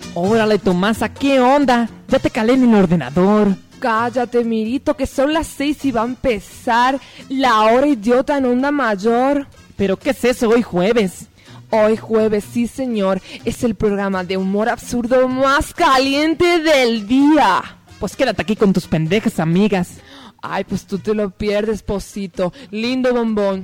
Órale, Tomasa, ¿qué onda? Ya te calé en el ordenador. Cállate, Mirito, que son las 6 y va a empezar la hora idiota en Onda Mayor. ¿Pero qué es eso hoy jueves? Hoy jueves, sí señor, es el programa de humor absurdo más caliente del día. Pues quédate aquí con tus pendejas amigas. Ay, pues tú te lo pierdes, Posito. Lindo bombón.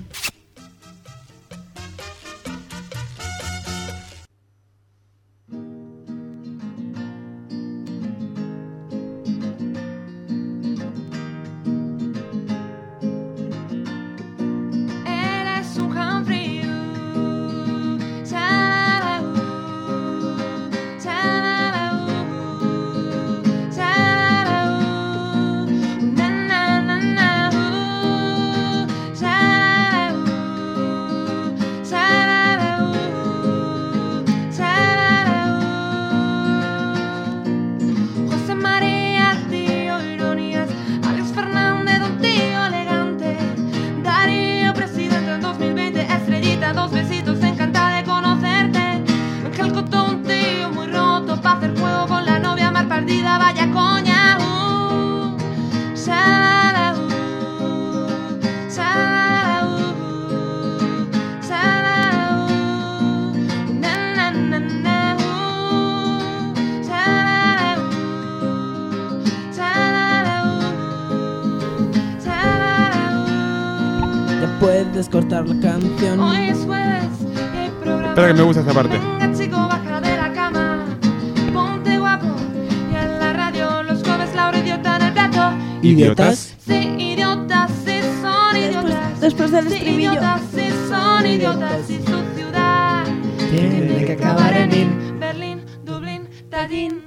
Puedes cortar la canción. Hoy es jueves, el programa. Espera que me gusta esta parte. Venga, chico, baja de la cama. Ponte guapo. Y en la radio los jueves la hora idiota en el plato. ¿Idiotas? Sí, idiotas, sí son idiotas. Después del estribillo. Idiotas, sí son idiotas. Y su ciudad Tiene que acabar en Berlín, Dublín, Tallinn.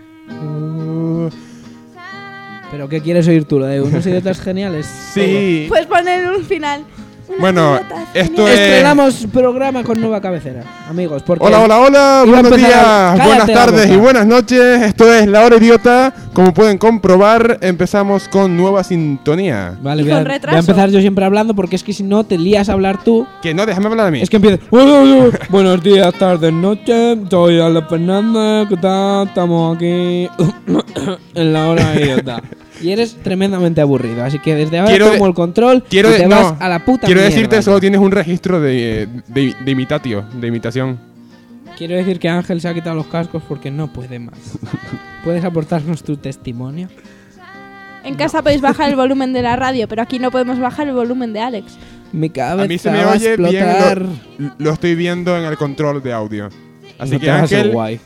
¿Pero qué quieres oír tú? ¿Lo de unos idiotas geniales? Sí. Puedes poner un final. Bueno, esto es... Estrenamos programa con nueva cabecera, amigos. Porque Hola, hola, hola, iba a buenos empezar- días, Cállate buenas la tardes boca. y buenas noches. Esto es La Hora Idiota. Como pueden comprobar, empezamos con nueva sintonía. Vale, Y voy a con retraso. empezar yo siempre hablando porque es que si no te lías a hablar tú. Que no, déjame hablar a mí. Es que empiezas. Buenos días, tardes, noches. Soy Alex Fernández. ¿Qué tal? Estamos aquí en La Hora Idiota. Y eres tremendamente aburrido, así que desde ahora Quiero tomo el control y te vas a la puta Quiero mierda. decirte, solo tienes un registro de imitación. Quiero decir que Ángel se ha quitado los cascos porque no puede más. ¿Puedes aportarnos tu testimonio? En casa podéis bajar el volumen de la radio, pero aquí no podemos bajar el volumen de Alex. Mi cabeza A mí se me va a oye bien, explotar. lo estoy viendo en el control de audio. Así No que te hagas el Ángel, guay.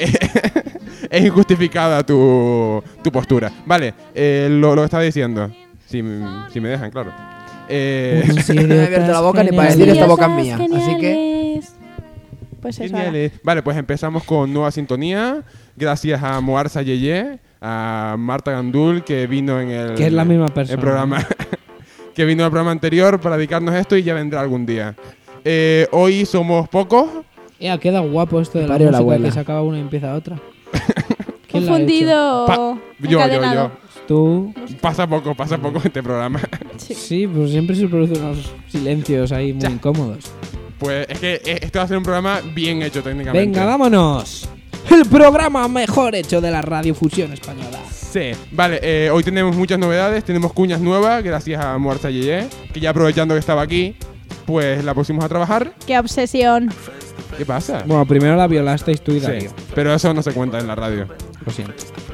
es injustificada tu postura. Vale, lo estaba diciendo. Si me dejan, claro. Unos No me he abierto la boca ni para idiotas decir esta geniales. boca es mía. Así que Geniales. Pues eso. ahora. Geniales. Vale, pues empezamos con nueva sintonía. Gracias a Moarza Yeye, a Marta Gandul, que vino en el... Que es la misma persona. el programa. Que vino en el programa anterior para dedicarnos a esto y ya vendrá algún día. Hoy somos pocos. Queda guapo esto de la Parió la música abuela. que se acaba una y empieza otra. ¿Quién la ha hecho? Confundido. Yo. encadenado. Tú. Pasa poco este programa. Sí, pues siempre se producen unos silencios ahí muy incómodos. Pues es que esto va a ser un programa bien hecho técnicamente. Venga, vámonos. El programa mejor hecho de la radiofusión española. Sí, vale, hoy tenemos muchas novedades, tenemos cuñas nuevas, gracias a Moarza Yeye, que ya aprovechando que estaba aquí, pues la pusimos a trabajar. Qué obsesión. ¿Qué pasa? Bueno, primero la violasteis tú y Darío. Sí, pero eso no se cuenta en la radio. Lo siento.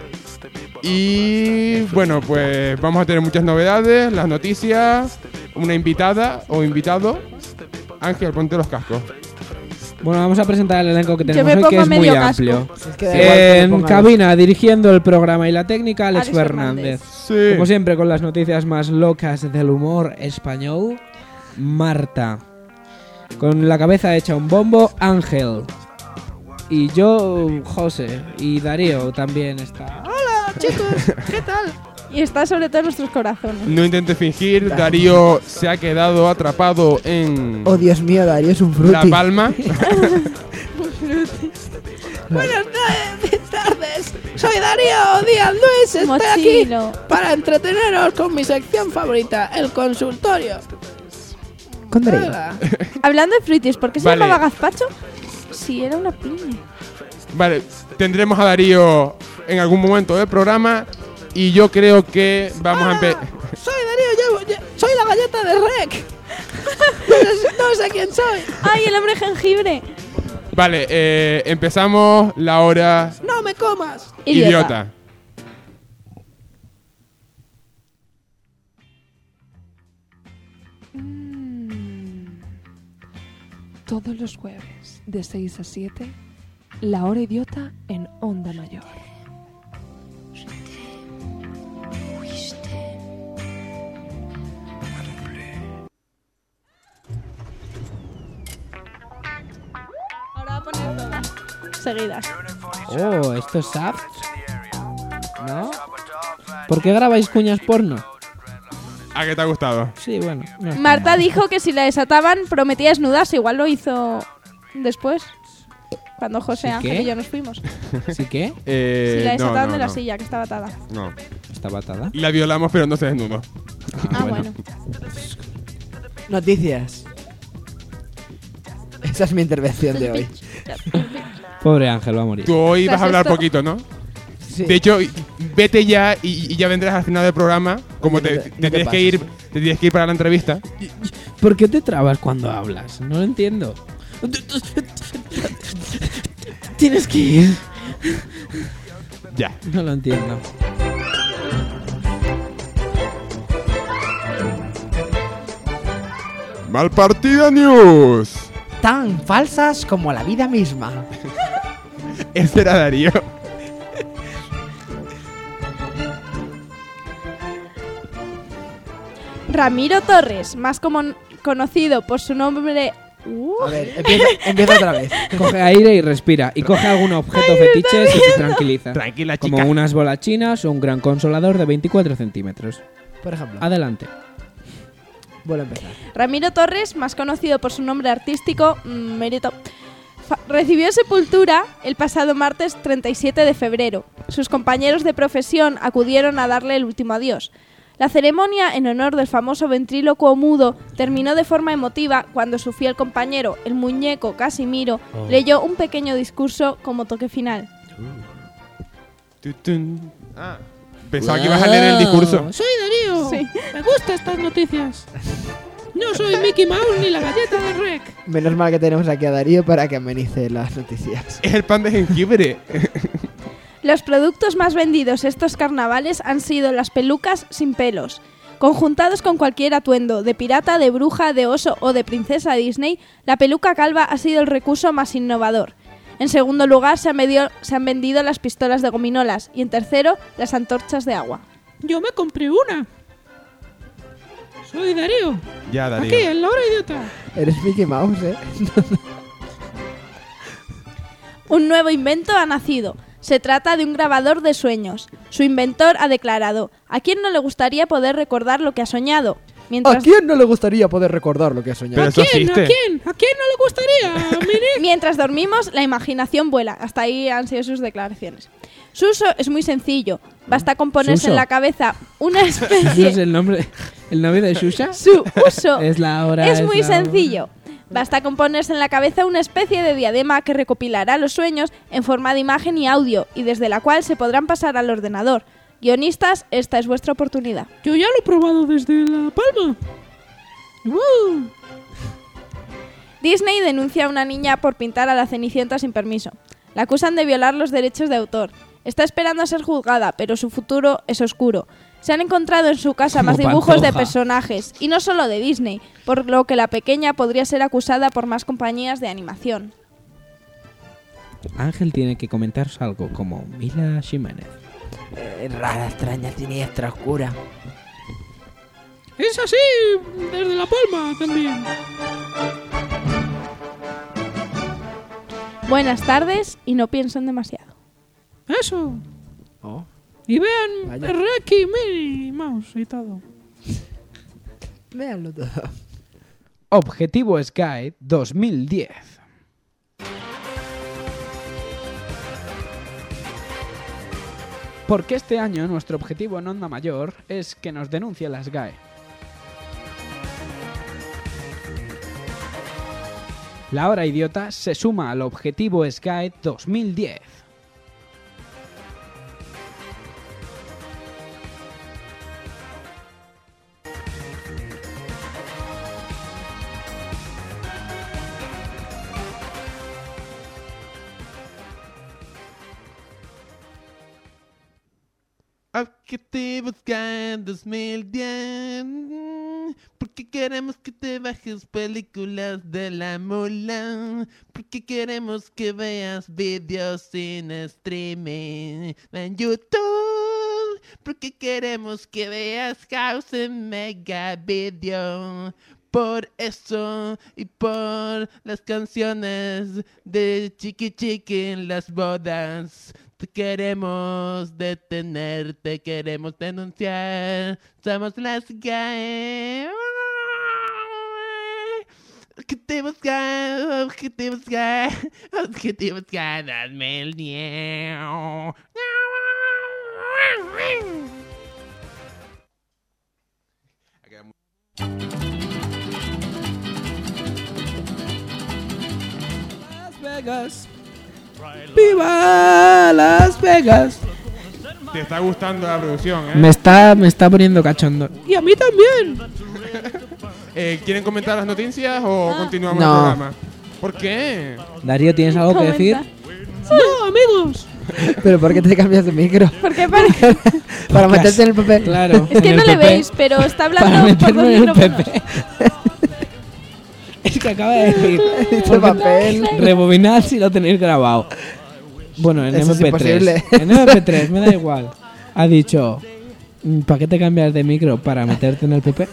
Y bueno, pues vamos a tener muchas novedades, las noticias, una invitada o invitado. Ángel, ponte los cascos. Bueno, vamos a presentar el elenco que Yo tenemos me hoy, que pongo es muy medio casco. amplio. es que da igual que me En ponga cabina, dirigiendo el programa y la técnica, Alex Alex Fernández. Sí. Como siempre, con las noticias más locas del humor español, Marta. Con la cabeza hecha un bombo, Ángel. Y yo, José. Y Darío también está. ¡Hola, chicos! ¿Qué tal? Y está sobre todo en nuestros corazones. No intentes fingir, Darío se ha quedado atrapado en Oh, Dios mío, Darío es un La fruti. Palma. Buenas tardes, soy Darío Díaz Luis, estoy Mochilo. aquí para entreteneros con mi sección favorita, el consultorio. Con Darío. Hola. Hablando de fruitis, ¿por qué se Vale. llamaba gazpacho? Sí, era una piña. Vale, tendremos a Darío en algún momento del programa y yo creo que vamos a empezar. Soy Darío, soy la galleta de Rec. No sé quién soy. ¡Ay, el hombre jengibre! Vale, empezamos la hora No me comas. idiota. Todos los jueves, de 6 a 7, La Hora Idiota en Onda Mayor. Ahora va a poner todas seguidas. Oh, ¿esto es Saft? ¿No? ¿Por qué grabáis cuñas porno? ¿A qué te ha gustado? Sí, bueno. no está Marta mal. dijo que si la desataban prometía desnudarse. Igual lo hizo después, cuando José ¿Sí Ángel qué? y yo nos fuimos. ¿Sí qué? Si la desataban no, de la no. silla, que estaba atada. No. ¿Está batada? La violamos, pero no se desnudó. Ah, bueno. Noticias. Esa es mi intervención de hoy. Pobre Ángel, va a morir. Tú hoy ¿Qué vas a es hablar esto? poquito, ¿no? Sí. De hecho, vete ya y ya vendrás al final del programa. Como Oye, te no te tienes que pases. ir, te tienes que ir para la entrevista. ¿Por qué te trabas cuando hablas? No lo entiendo. Tienes que ir. Ya. No lo entiendo. Malpartida News. Tan falsas como la vida misma. Ese era Darío. Ramiro Torres, más conocido por su nombre... A ver, empieza otra vez. Coge aire y respira. Y coge algún objeto fetiche y se tranquiliza. Tranquila, chica. Como unas bolas chinas o un gran consolador de 24 centímetros. Por ejemplo, Adelante. vuelvo a empezar. Ramiro Torres, más conocido por su nombre artístico, Mérito, recibió sepultura el pasado martes 37 de febrero. Sus compañeros de profesión acudieron a darle el último adiós. La ceremonia, en honor del famoso ventrílocuo mudo, terminó de forma emotiva cuando su fiel compañero, el muñeco Casimiro, leyó un pequeño discurso como toque final. Tutun. Ah, pensaba que ibas a leer el discurso. Soy Darío. Sí. Me gustan estas noticias. No soy Mickey Mouse ni la galleta de Rec. Menos mal que tenemos aquí a Darío para que amenice las noticias. Es el pan de jengibre. Los productos más vendidos estos carnavales han sido las pelucas sin pelos. Conjuntados con cualquier atuendo, de pirata, de bruja, de oso o de princesa Disney, la peluca calva ha sido el recurso más innovador. En segundo lugar se han vendido las pistolas de gominolas y en tercero las antorchas de agua. Yo me compré una. Soy Darío. Ya, Darío. Aquí, en la hora idiota. Eres Mickey Mouse, ¿eh? Un nuevo invento ha nacido. Se trata de un grabador de sueños. Su inventor ha declarado: ¿a quién no le gustaría poder recordar lo que ha soñado? ¿A Mientras, quién no le gustaría poder recordar lo que ha soñado? Pero eso existe. ¿A quién no le gustaría? Mire. mientras dormimos, la imaginación vuela. Hasta ahí han sido sus declaraciones. Su uso es muy sencillo. Basta con ponerse Suso. en la cabeza una ¿Ese es especie... el nombre? ¿El novio de Shusha? Su uso Es la hora. es muy la hora. sencillo. Basta con ponerse en la cabeza una especie de diadema que recopilará los sueños en forma de imagen y audio y desde la cual se podrán pasar al ordenador. Guionistas, esta es vuestra oportunidad. Yo ya lo he probado desde La Palma. Disney denuncia a una niña por pintar a la Cenicienta sin permiso. La acusan de violar los derechos de autor. Está esperando a ser juzgada, pero su futuro es oscuro. Se han encontrado en su casa más Como dibujos de Pantoja. personajes, y no solo de Disney, por lo que la pequeña podría ser acusada por más compañías de animación. Ángel tiene que comentaros algo como Mila Jiménez. Rara, extraña, siniestra, oscura. Es así, desde La Palma también. Buenas tardes y no piensen demasiado. Eso. Oh, Y vean Vaya. Rec y Minnie Mouse y todo. véanlo todo. Objetivo Sky 2010. Porque este año nuestro objetivo en Onda Mayor es que nos denuncie la SGAE. La Hora Idiota se suma al Objetivo Sky 2010. Objetivo Sky 2010. Porque queremos que te bajes películas de la mula. Porque queremos que veas vídeos sin streaming en YouTube. Porque queremos que veas House en Mega Video. Por eso y por las canciones de Chiqui Chiqui en las bodas. Te queremos detener, te queremos denunciar. Somos las gay. Objetivo Sky, Objetivo Sky, Objetivo Sky 2010. Las Vegas. ¡Viva Las Vegas! Te está gustando la producción, ¿eh? Me está poniendo cachondo. Y a mí también. ¿Quieren comentar las noticias o continuamos No. el programa? ¿Por qué? Darío, ¿tienes algo que decir? No, amigos. ¿Pero por qué te cambias de micro? Porque parece... Para meterte en el papel. Claro. Es que en no el le PP. veis, pero está Para hablando por meterme dos en el micrófonos. PP. Es que acaba de decir. Este papel. Rebobinad si lo tenéis grabado. Bueno, en Eso es MP3. imposible. En MP3, me da igual. Ha dicho, ¿para qué te cambias de micro? ¿Para meterte en el PP?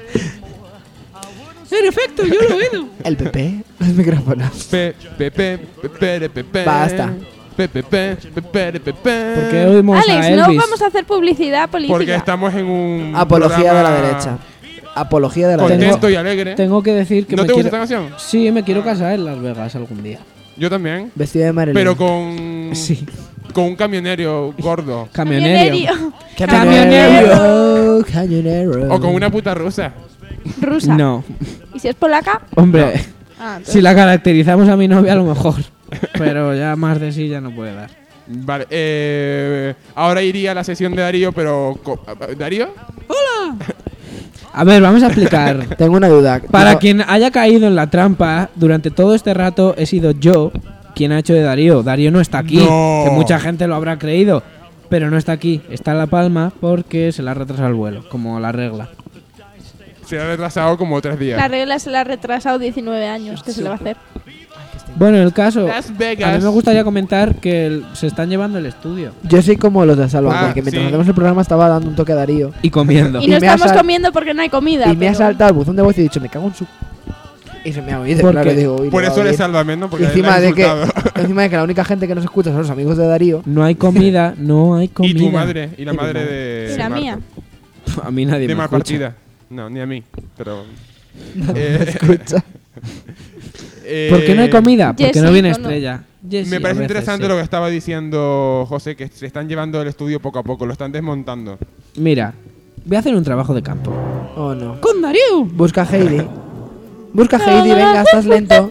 En efecto, yo lo he oído. El PP, los micrófonos. Basta. ¿Por qué oímos a Alex, no Elvis? vamos a hacer publicidad política. Porque estamos en un Apología de la programa derecha. Apología de la Tengo- derecha. contento y alegre. Tengo que decir que ¿No me te gusta quiero... esta canción? Sí, me quiero casar en Las Vegas algún día. Yo también. Vestido de Marilyn. Pero con Sí. con un camionero gordo. Camionero. Camionero. Camionero. O con una puta rusa. Rusa. No. ¿Y si es polaca? Hombre, Ah, entonces- si la caracterizamos a mi novia a lo mejor. Pero ya más de sí ya no puede dar. Vale, ahora iría a la sesión de Darío, pero... ¿Darío? A ver, vamos a explicar. Tengo una duda. Para Digo, quien haya caído en la trampa, durante todo este rato he sido yo quien ha hecho de Darío. Darío no está aquí, No. que mucha gente lo habrá creído, pero no está aquí. Está en La Palma porque se le ha retrasado el vuelo, como la regla. Se ha retrasado como 3 días. La regla se la ha retrasado 19 años. ¿Qué se le va a hacer? Bueno, en el caso, Las a mí Vegas. me gustaría comentar que se están llevando el estudio yo soy como los de Salva, que mientras sí. hacemos el programa estaba dando un toque a Darío. y comiendo. Y Y no me ha estamos sal- comiendo porque no hay comida. Y me ha pero- saltado el buzón de voz y he dicho, me cago en su... Y se me ha oído, ¿Por claro, qué? digo, uy, Por le va eso a le oír. salva menos, porque Encima le de, ha que, insultado. encima de que la única gente que nos escucha son los amigos de Darío. No hay comida, no hay comida. Y tu madre, y la Y mi madre madre. de... Y la Marta. mía. A mí nadie De me más escucha. partida. No, ni a mí, pero... Escucha. ¿Por qué no hay comida? Porque Jessie, no viene ¿o no? Estrella. Jessie, Me a parece veces, interesante sí. lo que estaba diciendo José, que se están llevando el estudio poco a poco, lo están desmontando. Mira, voy a hacer un trabajo de campo. Oh, no. ¡Con Darío! Busca a Heidi. Busca a Heidi, venga, estás lento.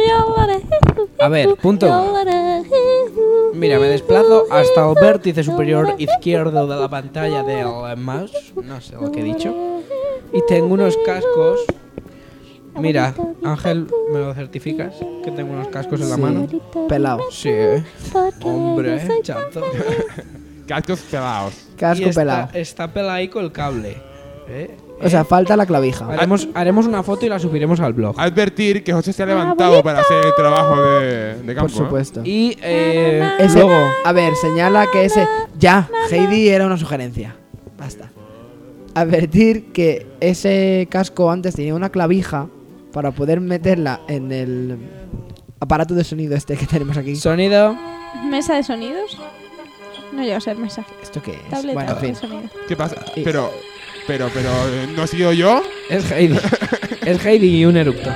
A ver, punto. Mira, me desplazo hasta el vértice superior izquierdo de la pantalla del mouse. No sé lo que he dicho. Y tengo unos cascos. Mira, Ángel, ¿me lo certificas? Que tengo unos cascos en la Sí. mano. Pelado. Sí. Hombre, chato. Cascos pelados. Casco Y pelado. está pelaico el cable. O sea, falta la clavija. Haremos una foto y la subiremos al blog. Advertir que José se ha levantado para hacer el trabajo de campo. Por supuesto. Y Ese- luego, A ver, señala que ese... Ya, Heidi era una sugerencia. Basta. Advertir que ese casco antes tenía una clavija para poder meterla en el aparato de sonido este que tenemos aquí. sonido. ¿Mesa de sonidos? No llega a ser mesa. ¿Esto qué es? Tableta Bueno, en de fin. sonido. ¿Qué pasa? Y- Pero, ¿no he sido yo? Es Heidi. Es Heidi y un eructo.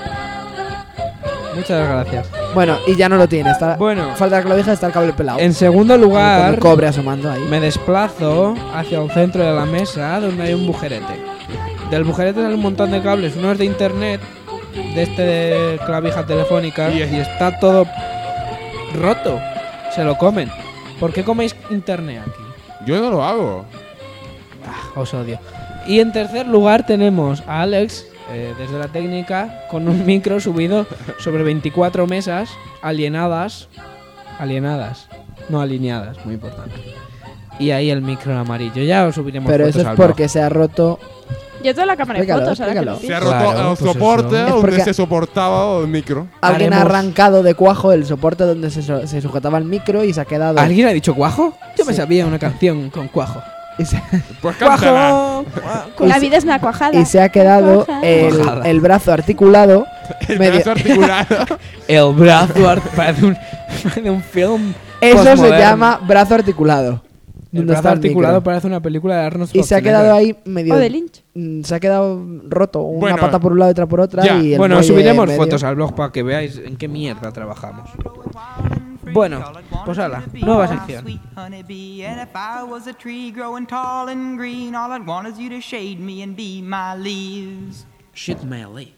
Muchas gracias. Bueno, y ya no lo tiene. Está, Bueno. falta la clavija, está el cable pelado. En segundo Con lugar, el cobre asomando ahí. me desplazo hacia el centro de la mesa donde hay un bujerete. Del bujerete sale un montón de cables. Uno es de internet de clavija telefónica Y y, es- está todo roto. Se lo comen. ¿Por qué coméis internet aquí? Yo no lo hago. Os odio. Y en tercer lugar tenemos a Alex, desde la técnica, con un micro subido sobre 24 mesas alienadas. Alienadas, no alineadas, muy importante. Y ahí el micro amarillo. Ya os subiremos Pero fotos eso es al blog. porque se ha roto. Yo tengo la cámara de Explícalo, fotos, ahora que lo explícalo. Se ha pienso. roto Claro, el pues soporte eso. Es donde porque- se soportaba el micro. Alguien ha Haremos- arrancado de cuajo el soporte donde se sujetaba el micro y se ha quedado. ¿Alguien ha dicho cuajo? Yo me Sí. sabía una canción con cuajo. Y se, Pues cántala. ¡Cuajo! La vida es una cuajada. y se ha quedado Cuajada. Cuajada. el brazo articulado. El medio- brazo articulado. El brazo parece un film. Eso se postmoderno. llama brazo articulado. El Donde brazo está el articulado micro. parece una película de Arnold Y se ha Schwarzenegger. quedado ahí medio. O de Lynch. Se ha quedado roto. Una Bueno, pata por un lado y otra por otra. ya. Y el Bueno, muelle subiremos medio. fotos al blog para que veáis en qué mierda trabajamos. Bueno, pues hala, nueva sección. Sweet honeybee, and if I was a tree growing tall and green, all I'd want is you to shade me and be my leaves. Shit my leaf.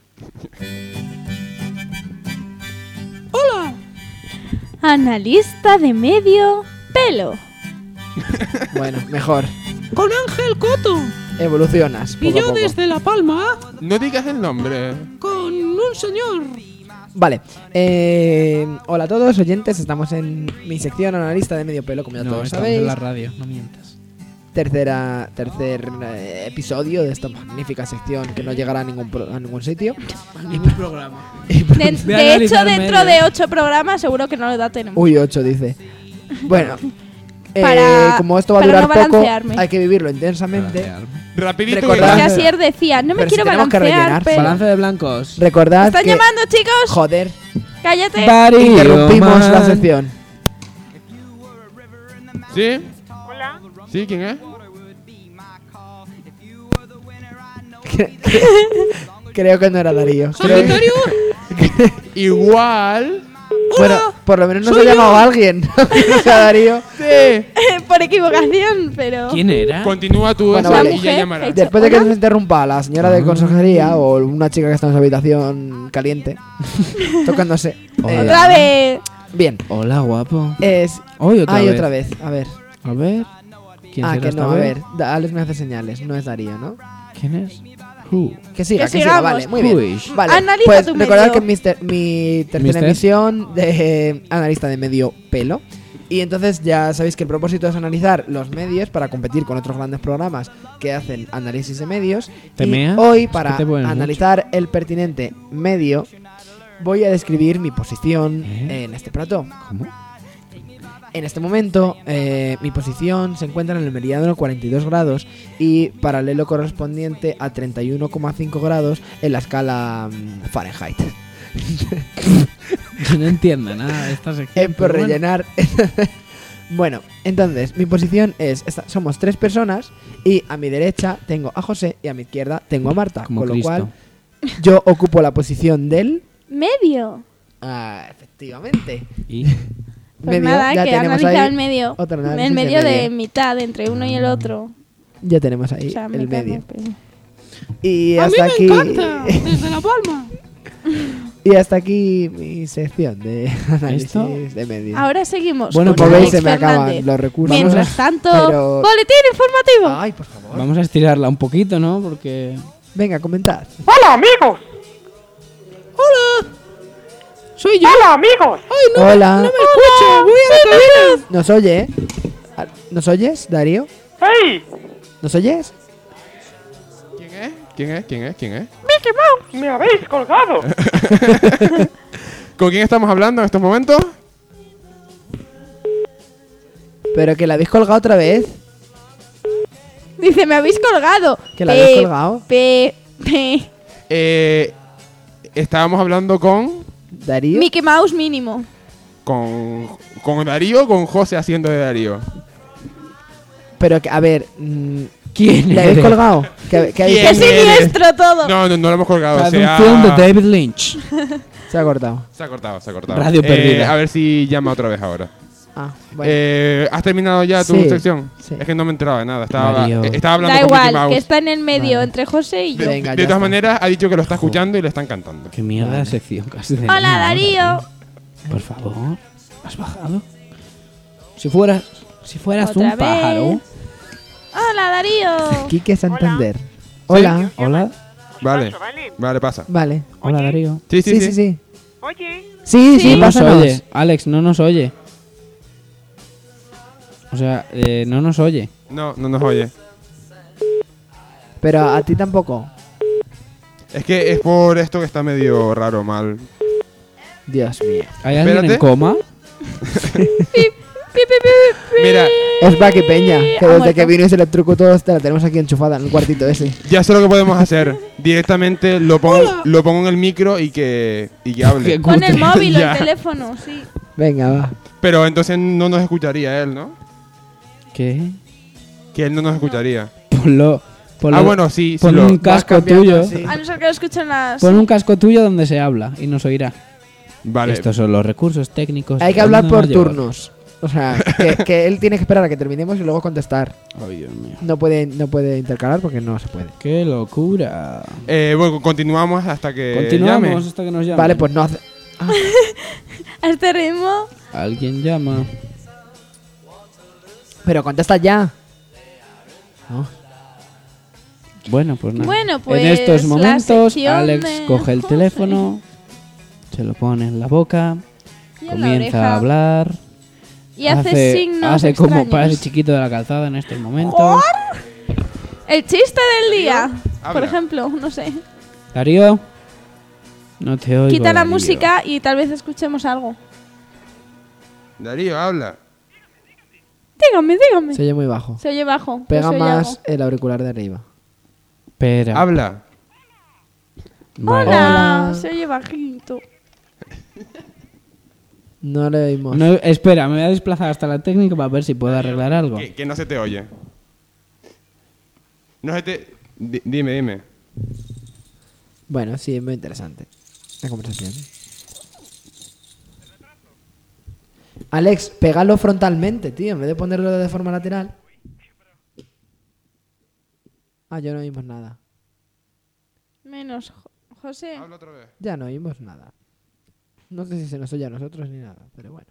Analista de medio pelo. Bueno, mejor. Con Ángel Coto. Evolucionas. Y poco a yo poco. desde La Palma No digas el nombre. con un señor. Vale. Hola a todos, oyentes. Estamos en mi sección analista de medio pelo, como ya No, todos estamos sabéis. en la radio, no mientas. Tercer episodio de esta magnífica sección que no llegará a ningún sitio. Ningún programa. De, Voy a de hecho, analizar dentro medio. de 8 programas seguro que no lo da tenemos. Uy, 8 dice. Bueno, como esto va a para durar no poco, balancearme. hay que vivirlo intensamente. Rapidito. Recordad- Porque que- Asier decía, no me Pero si quiero tenemos que balancear, rellenar. pero... Balance de blancos. Recordad ¿Están que, llamando, chicos? joder, Cállate. interrumpimos man. la sección. ¿Sí? Hola. ¿Sí? ¿Quién es? Creo que no era Darío. Creo que- Igual. bueno, por lo menos nos ha llamado alguien. Que no sea Darío. Sí. Por equivocación, pero... ¿Quién era? Continúa tú Bueno, eso vale. y ya Mujer, llamarás. hecho. Después de que Hola. nos interrumpa la señora de consejería o una chica que está en su habitación caliente, tocándose. Otra vez. Bien, Hola, guapo. es. Hoy otra Ay, vez. otra vez. A ver. A ver. ¿Quién Ah, será que esta no, a vez? ver. Alex me hace señales. No es Darío, ¿no? ¿Quién es? Who? Que siga, Que que siga. sigamos. Vale, muy Who bien. is? Vale, Analiza pues tu recordad medio. que mi tercera ¿Mister? emisión de analista de medio pelo. Y entonces ya sabéis que el propósito es analizar los medios para competir con otros grandes programas que hacen análisis de medios. ¿Te y meas? hoy, Es que para te pones analizar el pertinente medio, voy a describir mi posición ¿Eh? en este plató. ¿Cómo? En este momento, mi posición se encuentra en el meridiano 42 grados y paralelo correspondiente a 31,5 grados en la escala Fahrenheit. Yo no entiendo nada de esta sección. Por pero bueno. rellenar. Bueno, entonces, mi posición es: somos 3 personas y a mi derecha tengo a José y a mi izquierda tengo a Marta. Como con lo Cristo. cual, yo ocupo la posición del. Medio. Efectivamente. ¿Y? Pues nada, ya que tenemos analizar ahí el medio. otro análisis El medio de medio. mitad entre uno y el otro. Ya tenemos ahí O sea, el mitad, medio. no, pero- Y A mí hasta me aquí. encanta. Desde La Palma. Y hasta aquí mi sección de análisis ¿Esto? de medios. Ahora seguimos. Bueno, con como veis, Alex se me acaban Fernández. los recursos. Mientras tanto, pero- boletín informativo. Ay, por favor. Vamos a estirarla un poquito, ¿no? Porque... Venga, comentad. Hola amigos, ¡Soy yo! hola amigos. Hola. ¡Me escucho! ¡Voy a la cabina! ¿Nos oye? ¿Eh? ¿Nos oyes, Darío? Hey, ¿Nos oyes? ¿Quién es? ¿Quién es? ¿Quién es? ¿Quién es? Mickey Mouse, me habéis colgado. ¿Con quién estamos hablando en estos momentos? Pero que la habéis colgado otra vez. Dice, me habéis colgado. Que la habéis colgado. Estábamos hablando con Darío. Mickey Mouse mínimo. con Darío o con José haciendo de Darío. Pero que, a ver. ¿Quién ¿Le habéis eres? colgado? ¿Qué habéis ¿Quién ¡Qué hecho? eres? siniestro todo! No, no lo hemos colgado. Parece Se un film de ha, David Lynch. Se ha cortado. se ha cortado, se ha cortado. Radio perdida. A ver si llama otra vez ahora. Ah, bueno. ¿Has terminado ya tu Sí, sección? sí. Es que no me he enterado de nada. Estaba Darío. hablando Da con Mickey igual, Mouse. que está en el medio Vale. entre José y yo. Venga, De ya todas está. maneras, ha dicho que lo está escuchando y le están cantando. Qué mierda de sección casi de Hola, nada, Darío. Por favor, ¿has bajado? Si fueras Otra un vez. pájaro. Hola, Darío. Quique Santander. Hola. Hola, Vale, ¿vale? vale, pasa. Vale. hola Darío. Sí, sí, Sí, sí, sí. Oye, Sí, Sí. sí, No nos pásanos. oye, Alex, no nos oye. O sea, no nos oye. No, no nos oye. Pero a ti tampoco. Es que es por esto que está medio raro, mal. Dios mío. ¿Hay alguien Espérate. en coma? Mira, Es Paqui Peña, que ha desde muerto. que vino y se electrocutó, la tenemos aquí enchufada en el cuartito ese. ya sé lo que podemos hacer. Directamente lo pongo en el micro y que hable. Qué Con el móvil o Ya. el teléfono, sí. Venga, va. Pero entonces no nos escucharía él, ¿no? ¿Qué? Que él no nos escucharía. Ponlo. Ah, bueno, sí, sí. Pon Lo, un casco cambiando tuyo. así. A no ser que lo escuchen las... Pon un casco tuyo donde se habla y nos oirá. vale. Estos son los recursos técnicos. Hay que de hablar Onda por Mayor. turnos. O sea, que él tiene que esperar a que terminemos y luego contestar. Ay, Dios mío. No puede intercalar porque no se puede. Qué locura. Bueno, continuamos hasta que Continuamos llame. hasta que nos llame. Vale, pues no hace... A este ritmo... Alguien llama. Pero contesta ya. No. Bueno, pues nada. Bueno, pues, en estos la momentos, sección Alex de coge el José. teléfono, se lo pone en la boca, Y en la comienza oreja. a hablar. Y hace signos Hace como extraños. para ese chiquito de la calzada en estos momentos. El chiste del día, por Habla. ejemplo, no sé. Darío, no te oigo. Quita la Darío. música y tal vez escuchemos algo. Darío, habla. Dígame. Se oye muy bajo. Se oye bajo. Pega pues se oye más algo. el auricular de arriba. Espera. Habla. Vale. Hola. Hola. Se oye bajito. No le oímos. No, espera, me voy a desplazar hasta la técnica para ver si puedo arreglar algo. Que no se te oye. No se te... Dime. Bueno, sí, es muy interesante la conversación. Alex, pégalo frontalmente, tío, en vez de ponerlo de forma lateral. Ah, ya no oímos nada. Menos José. Habla otra vez. Ya no oímos nada. No sé si se nos oye a nosotros ni nada, pero bueno.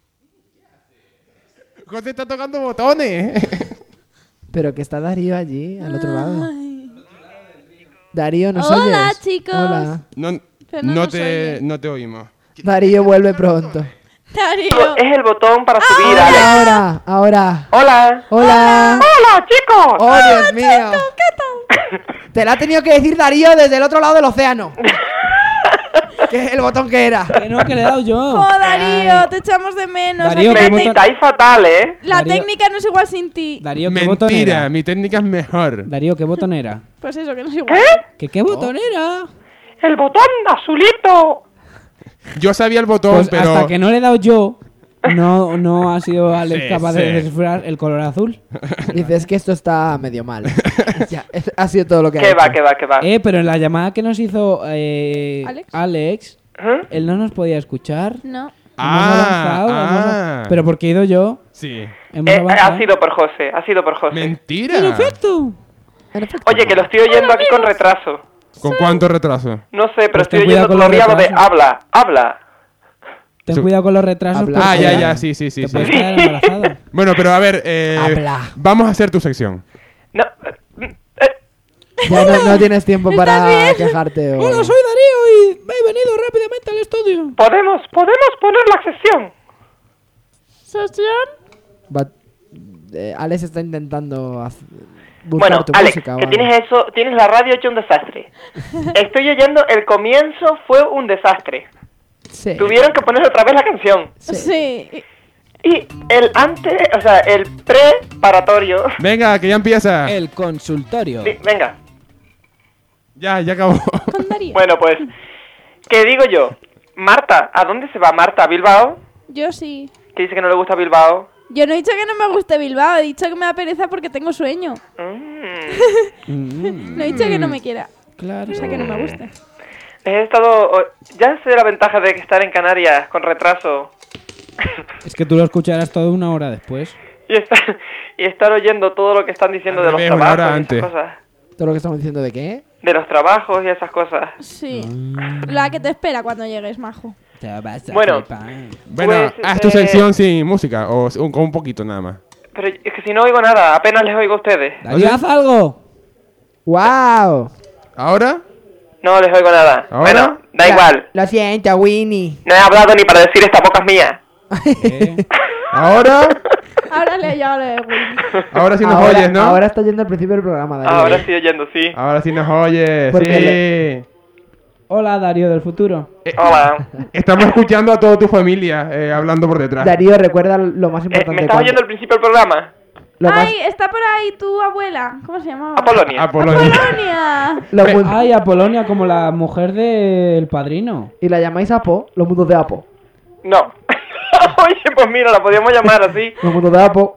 José está tocando botones. Pero que está Darío allí, al otro lado. Ay. Darío, ¿nos Hola, oyes? chicos. Hola. No, Pero no nos oye. no te oímos. Darío vuelve pronto. Darío. es el botón para subir, Alex. Ahora. Hola. Hola. ¡Hola, chicos! ¡Oh, Dios mío! Te la ha tenido que decir Darío desde el otro lado del océano. Que es el botón que era. Que no, que le he dado yo. Oh, Darío, te echamos de menos. Darío, Aquí ¿qué la botón? tec- Estáis fatal, ¿eh? La Darío. técnica no es igual sin ti. Darío, ¿qué botón Mentira, era? mi técnica es mejor. Darío, ¿qué botón era? Pues eso, que no es igual. ¿Qué botón era? El botón azulito. Yo sabía el botón, Pues pero... hasta que no le he dado yo, no ha sido Alex Sí, capaz sí. de descifrar el color azul. Dices que esto está medio mal. Ya, ha sido todo lo que ha Que hecho. va, que va. Pero en la llamada que nos hizo ¿Alex? ¿Eh? él no nos podía escuchar. No. Pero porque he ido yo, Sí. hemos avanzado. Ha sido por José, Mentira. ¡En efecto! En efecto. Oye, que lo estoy oyendo aquí con retraso. ¿Con cuánto retraso? No sé, pero Pues estoy ten oyendo cuidado con los todavía lo de retrasos. habla. Ten Su- cuidado con los retrasos. Habla. porque Ya, sí. te sí. puedes quedar embarazado. Bueno, pero a ver, Habla. vamos a hacer tu sección. No, Ya no tienes tiempo para quejarte. Hola, soy Darío y he venido rápidamente al estudio. podemos poner la sección. Alex está intentando buscar Bueno, tu Alex, música. o que algo. tienes la radio hecho un desastre. Estoy oyendo, el comienzo fue un desastre. Sí. Tuvieron que poner otra vez la canción. Sí. Y el antes, o sea, el preparatorio. Venga, que ya empieza. El consultorio. Sí, venga. Ya acabó. Con Darío. Bueno, pues, ¿qué digo yo? Marta, ¿a dónde se va Marta? ¿A Bilbao? Yo sí. Que dice que no le gusta Bilbao. Yo no he dicho que no me guste Bilbao, he dicho que me da pereza porque tengo sueño. Mm. No he dicho que no me quiera. Claro. O sea, que no me guste. He estado... Ya sé la ventaja de estar en Canarias con retraso. Es que tú lo escucharás todo una hora después. y estar oyendo todo lo que están diciendo Al de los revés, una hora trabajos y antes. esas cosas. ¿Todo lo que estamos diciendo de qué? De los trabajos y esas cosas. Sí. La que te espera cuando llegues, majo. Bueno, Bueno, Pues, haz tu sección sin música o con un poquito nada más. pero es que si no oigo nada, apenas les oigo a ustedes. Darío, haz algo. ¡Wow! ¿Ahora? No les oigo nada. ¿Ahora? Bueno, da igual. Lo siento, Winnie. No he hablado ni para decir esta boca es mía. ¿Ahora? Ahora le llega lo de Willy. Ahora sí nos ahora, oyes, ¿no? Ahora está yendo al principio del programa, Darío. Ahora estoy oyendo, sí. Ahora sí nos oyes, Porque sí. Hola, Darío del futuro. Hola. Estamos escuchando a toda tu familia hablando por detrás. Darío, recuerda lo más ¿Me importante. estás oyendo al principio del programa? Lo más, Ay, está por ahí tu abuela. ¿Cómo se llamaba? Apolonia. Apolonia. Apolonia. lo mu- Ay, Apolonia, como la mujer del padrino. y la llamáis Apo, los mundos de Apo. No. Oye, pues mira, la podíamos llamar así. Los mundos de Apo.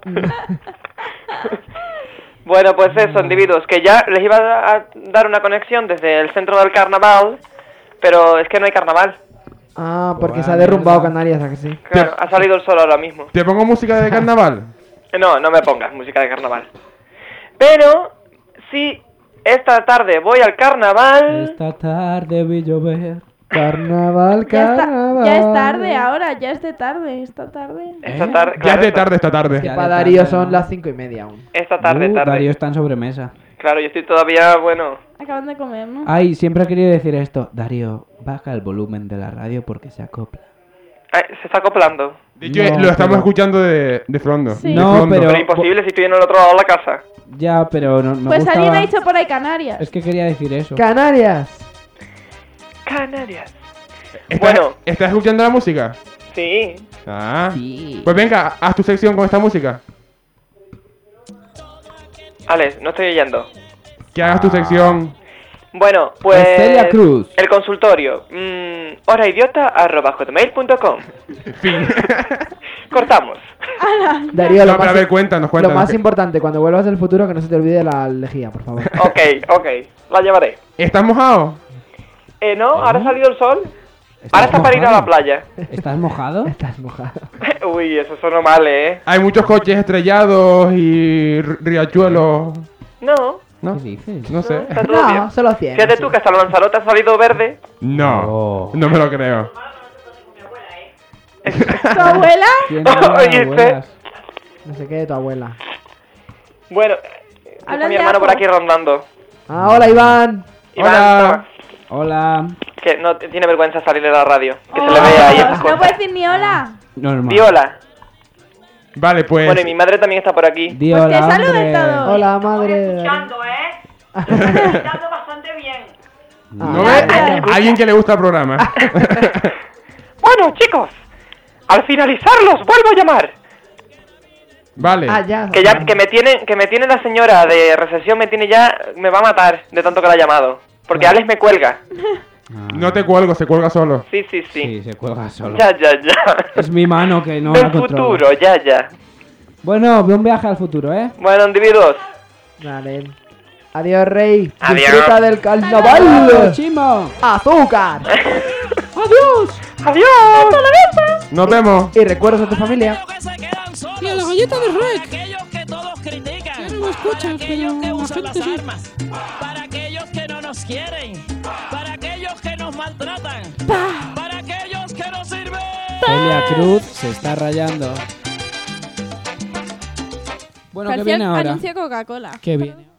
Bueno, pues eso, individuos, que ya les iba a dar una conexión desde el centro del carnaval, pero es que no hay carnaval. Ah, porque Buah, se ha derrumbado mierda. Canarias, ¿a que sí? Claro, ha salido el sol ahora mismo. ¿Te pongo música de carnaval? No, no me pongas música de carnaval. Pero, si esta tarde voy al carnaval... Esta tarde vi llover. Carnaval, carnaval. Ya es tarde ahora, ya es de tarde. Esta tarde. Esta tarde, Ya claro, es de tarde esta tarde. Ya. Para Darío son las 5:30 aún. Esta tarde, tarde. Darío está en sobremesa. Claro, yo estoy todavía, bueno... Acaban de comer, ¿no? Ay, siempre he querido decir esto. Darío, baja el volumen de la radio porque se acopla. Ay, se está acoplando. De hecho, No, lo estamos pero- escuchando de fondo. Sí. de No, fondo. pero- Pero imposible si estoy en el otro lado de la casa. Ya, pero no, me Pues gustaba... alguien ha dicho por ahí Canarias. Es que quería decir eso. ¡Canarias! Canarias. ¿Estás, Bueno. ¿Estás escuchando la música? Sí. Ah. Sí. Pues venga, haz tu sección con esta música. Alex, no estoy oyendo. Que hagas tu sección. Bueno, pues... Celia Cruz. El consultorio. horaidiota@hotmail.com. Fin. Cortamos. Darío, No, pero a ver, cuéntanos. lo más que- importante, cuando vuelvas del futuro, que no se te olvide la lejía, por favor. Ok, la llevaré. ¿Estás mojado? No, ahora ha salido el sol. Ahora está para ir a la playa. ¿Estás mojado? Estás mojado. Uy, eso sonó mal, ¿eh? Hay muchos coches estrellados y riachuelos. No, ¿No? ¿Qué dices? No sé. está todo No, bien. solo 100. Fíjate tú que hasta el Lanzarote ha salido verde. No, Oh. no me lo creo. ¿Tu abuela? ¿Quién eran las Oye, abuelas? No sé qué de tu abuela. Bueno, está Hablan mi de hermano por Apo. aquí rondando. Ah, hola, Iván. Iván, Hola. Hola. que no tiene vergüenza salir de la radio. Que se Oh, le vea ahí esas no cosas. puedo decir ni hola. Normal. Di hola. Vale, pues. Bueno, y mi madre también está por aquí. Di Pues que hola, saluden hombre. todos. Hola, madre. Escuchando bastante bien. ¿No Gracias. ves? Alguien que le gusta el programa. Bueno, chicos, al finalizarlos vuelvo a llamar. Vale. Ah, ya. Que me tiene la señora de recepción, me va a matar de tanto que la ha llamado. Porque Alex me cuelga. Ah. No te cuelgo, se cuelga solo. Sí. Sí, se cuelga solo. Ya. Es mi mano que no la Del controlo. futuro, ya. Bueno, un viaje al futuro, ¿eh? Bueno, individuos. Vale. Adiós, rey. Adiós. Disfruta del carnaval. ¡Chimo! Azúcar. ¡Adiós! ¡Adiós! Nos vemos. Y recuerdos a tu familia. Y a la galleta de Rec. Aquellos que todos critican. Ya no me escuchas, Para aquellos pero que la usan las gente sí. armas. Para aquellos que no nos quieren. Para aquellos que nos maltratan. Para aquellos que no sirven. Celia Cruz se está rayando. Bueno, ¿qué viene ahora? Anuncio Coca-Cola. ¿Qué viene?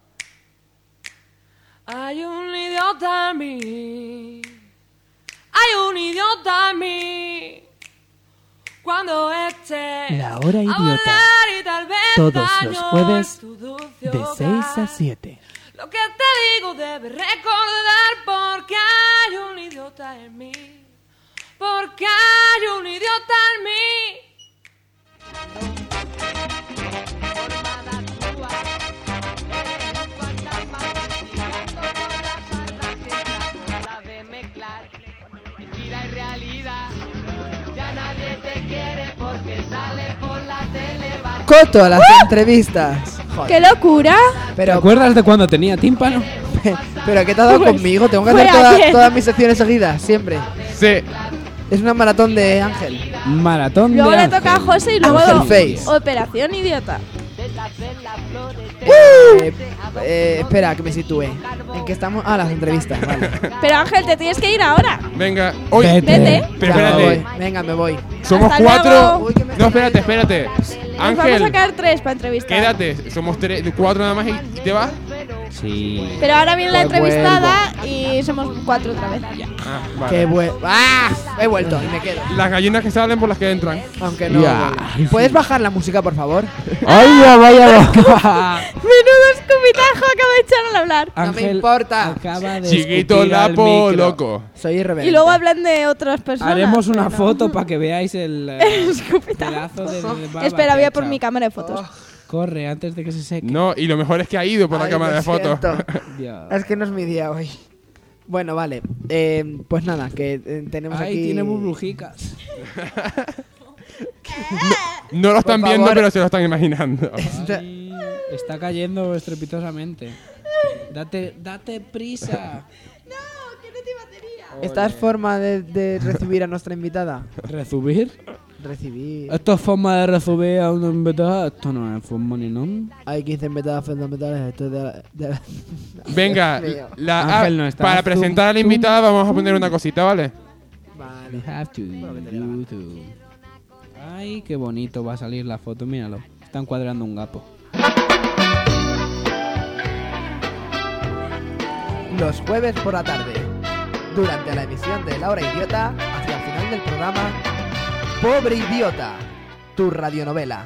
Hay un idiota en mí. Hay un idiota en mí. Cuando esté La hora a idiota. volar y tal vez Todos daño los jueves en tu dulce De 6 a hogar. 7. Lo que te digo debes recordar porque hay un idiota en mí. Porque hay un idiota en mí. Coto, las entrevistas. Joder. ¡Qué locura! ¿Te Pero, acuerdas de cuando tenía tímpano? pero ¿qué te ha dado conmigo? Tengo que fue hacer ayer. todas mis secciones seguidas, siempre. Sí. Es una maratón de Ángel. Maratón Luego de le toca a Ángel. José y luego Ángel Face. Operación Idiota. Espera, que me sitúe. ¿En qué estamos? Ah, las entrevistas, vale. Pero Ángel, te tienes que ir ahora. Venga, oye, Vete. pero Ya me espérate. voy. Venga, me voy. Somos Hasta 4. luego. Uy, que me No, está espérate. Nos vamos a Ángel, sacar 3 para entrevistar. quédate. Somos 4 nada más y te vas. Sí. Pero ahora viene la Pues entrevistada y somos 4 otra vez. Ah, vale. Qué ¡Ah! He vuelto y me quedo. Las gallinas que salen por las que entran. Aunque no. Ya. voy. ¿Puedes bajar la música, por favor? ¡Ay, ya vaya! Menudo escupitajo acaba de echar al hablar. No me importa. Acaba de Chiquito escupir al lapo, micro. loco. Soy irreverente. Y luego hablan de otras personas. Haremos una pero- foto para que veáis el Escupitajo. pedazo de baba Espera, voy que a por echa. mi cámara de fotos. Corre antes de que se seque. No, y lo mejor es que ha ido por la Ay, cámara lo de fotos. siento. Dios. Es que no es mi día hoy. Bueno, vale. Pues nada, que tenemos Ay, aquí. tiene burbujicas. No lo están Por viendo, favor. pero se lo están imaginando. Ay, está cayendo estrepitosamente. Date prisa. ¿Esta es forma de recibir a nuestra invitada? ¿Recibir? Recibir. Esto es forma de recibir a una invitada. Esto no es forma ni no. Hay 15 invitadas fundamentales. Esto es de Venga, Dios mío. Ángel no está. para presentar a la invitada vamos a poner una cosita, ¿vale? Vale. You have to YouTube. Ay, qué bonito va a salir la foto. Míralo. Están cuadrando un gapo. Los jueves por la tarde, durante la emisión de La Hora Idiota, hacia el final del programa, Pobre Idiota, tu radionovela.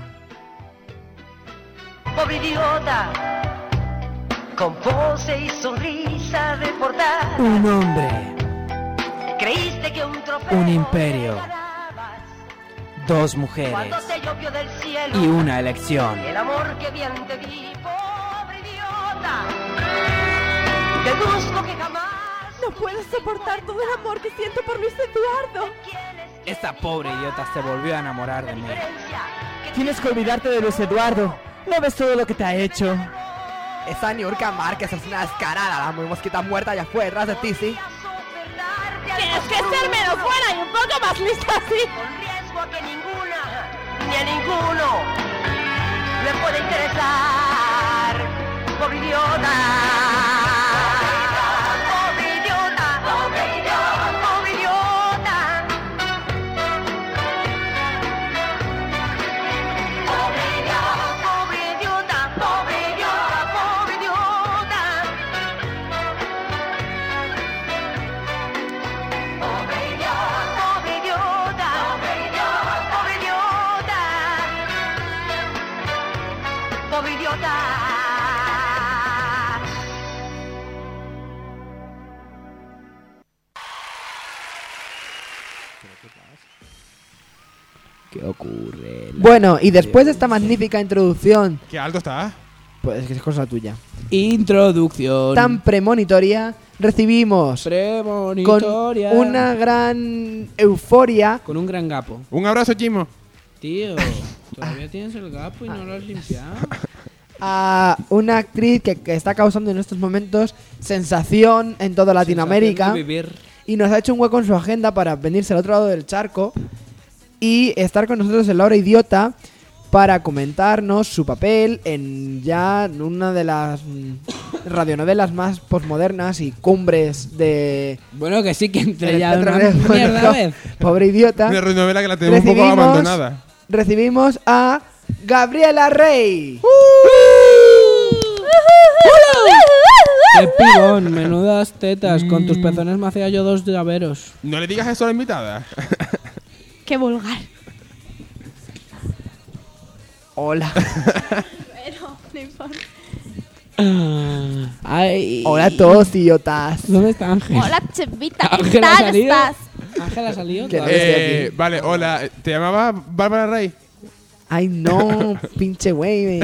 Pobre idiota, con pose y sonrisa de portar, Un hombre, creíste que un trofeo un imperio, te ganabas. 2 mujeres Cuando te llovió del cielo y una elección. el amor que bien te di, pobre idiota, deduzco que jamás No puedo soportar todo el amor que siento por Luis Eduardo. Esta pobre idiota se volvió a enamorar de mí. que Tienes que olvidarte de Luis Eduardo. ¿No ves todo lo que te ha hecho? Esa Niurka Márquez es una descarada, la muy mosquita muerta ya fue detrás de ti, ¿sí? Tienes que ser menos buena y un poco más lista así. con riesgo a que ninguna ni a ninguno le puede interesar. Pobre idiota. Pobre idiota. Pobre idiota. Pobre idiota. Pobre idiota. Pobre idiota. Pobre idiota. Pobre idiota. Pobre idiota. Pobre idiota. Pobre idiota. Pobre idiota. ¿Qué ocurre? Bueno, y después de esta magnífica introducción, Qué alto está. pues que es cosa tuya, Introducción. tan premonitoria, recibimos con premonitoria. una gran euforia Con un gran gapo. Un abrazo, Chimo. Tío, todavía tienes el gapo y no lo has limpiado. a una actriz que está causando en estos momentos sensación en toda Latinoamérica Sensación de vivir. y nos ha hecho un hueco en su agenda para venirse al otro lado del charco y estar con nosotros en La Hora Idiota para comentarnos su papel en ya una de las radionovelas más posmodernas y cumbres de Bueno, que sí que entre el ya de una espectro mierda radiofónico. vez. Pobre Idiota. Una novela que la tenemos un poco Recibimos- abandonada. Recibimos a Gabriela Rey. ¡Qué pibón! Menudas tetas. Con tus pezones me hacía yo 2 llaveros. No le digas eso a la invitada. Qué vulgar. Hola. Pero, no importa. Ay. Hola a todos, idiotas. ¿Dónde está Ángel? Hola, Chevita, ¿qué Ángel ha tal salido. estás? Ángel ha salido. ¿Qué? todavía. Vale, hola. ¿Te llamabas Bárbara Rey? Ay, no, pinche güey.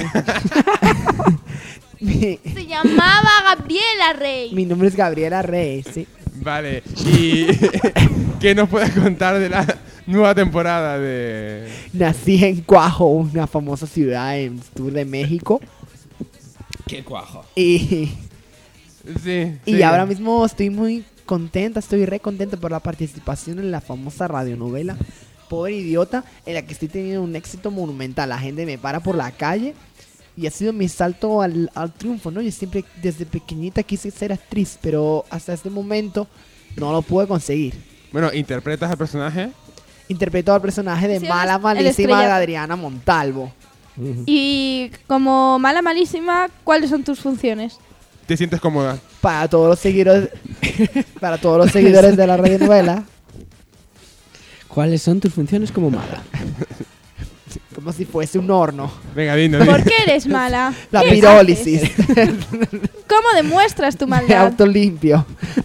mi, Se llamaba Gabriela Rey. mi nombre es Gabriela Rey, sí. Vale. ¿Y qué nos puedes contar de la nueva temporada de...? Nací en Cuajo, una famosa ciudad en el sur de México. Qué cuajo. Y Sí. ahora mismo estoy muy estoy re contenta por la participación en la famosa radionovela Pobre Idiota, en la que estoy teniendo un éxito monumental. La gente me para por la calle y ha sido mi salto al triunfo, ¿no? Yo siempre desde pequeñita quise ser actriz, pero hasta este momento no lo pude conseguir. Bueno, ¿interpretas al personaje? Interpretó al personaje de Sí, mala el malísima de estrellato. Adriana Montalvo. Y como mala malísima, ¿cuáles son tus funciones? ¿Te sientes cómoda? Para todos los seguidores para todos los seguidores de la radionovela, ¿Cuáles son tus funciones como mala? como si fuese un horno. Venga, dinos. ¿Por qué eres mala? La ¿Qué pirólisis. haces? ¿Cómo demuestras tu Me maldad? autolimpio.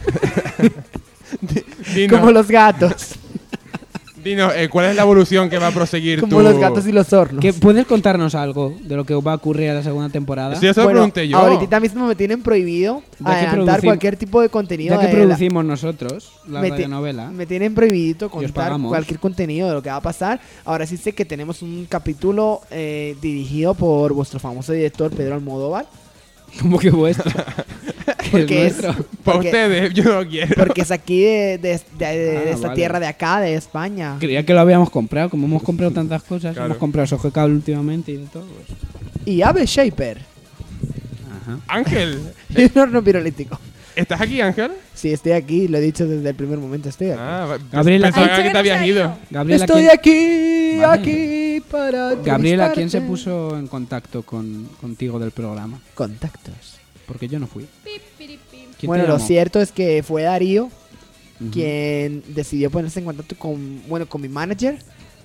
Dinos, Como los gatos. dinos, ¿cuál es la evolución que va a proseguir Como tu... los gatos y los hornos. ¿Qué, ¿Puedes contarnos algo de lo que va a ocurrir en la segunda temporada? Sí, eso lo Bueno, pregunté yo. ahorita mismo me tienen prohibido Ya que adelantar producimos- cualquier tipo de contenido. Ya que de la- producimos nosotros la me ti- radionovela, Me tienen prohibido os contar pagamos. cualquier contenido de lo que va a pasar. Ahora sí sé que tenemos un capítulo dirigido por vuestro famoso director Pedro Almodóvar. como que vuestro. Porque es, Para porque, ustedes, yo no lo quiero. porque es aquí de esta vale. tierra de acá, de España. Creía que lo habíamos comprado, como hemos comprado tantas cosas, Claro. hemos comprado Soje Cable últimamente y de todo. Pues. Y Ave Shaper. Ajá. Ángel, Y un horno pirolítico. ¿estás aquí, Ángel? Sí, estoy aquí, lo he dicho desde el primer momento, estoy aquí. Gabriela, pensaba Ha dicho que que te no habías se ha ido. ido. Gabriela, Estoy ¿quién, aquí, Vale. aquí para Gabriela, ¿quién se entrevistarte. puso en contacto contigo del programa? Contactos. Porque yo no fui. Pip, pirip, pim. ¿Quién Bueno, te lo llamó? cierto es que fue Darío Ujú. quien decidió ponerse en contacto con mi manager.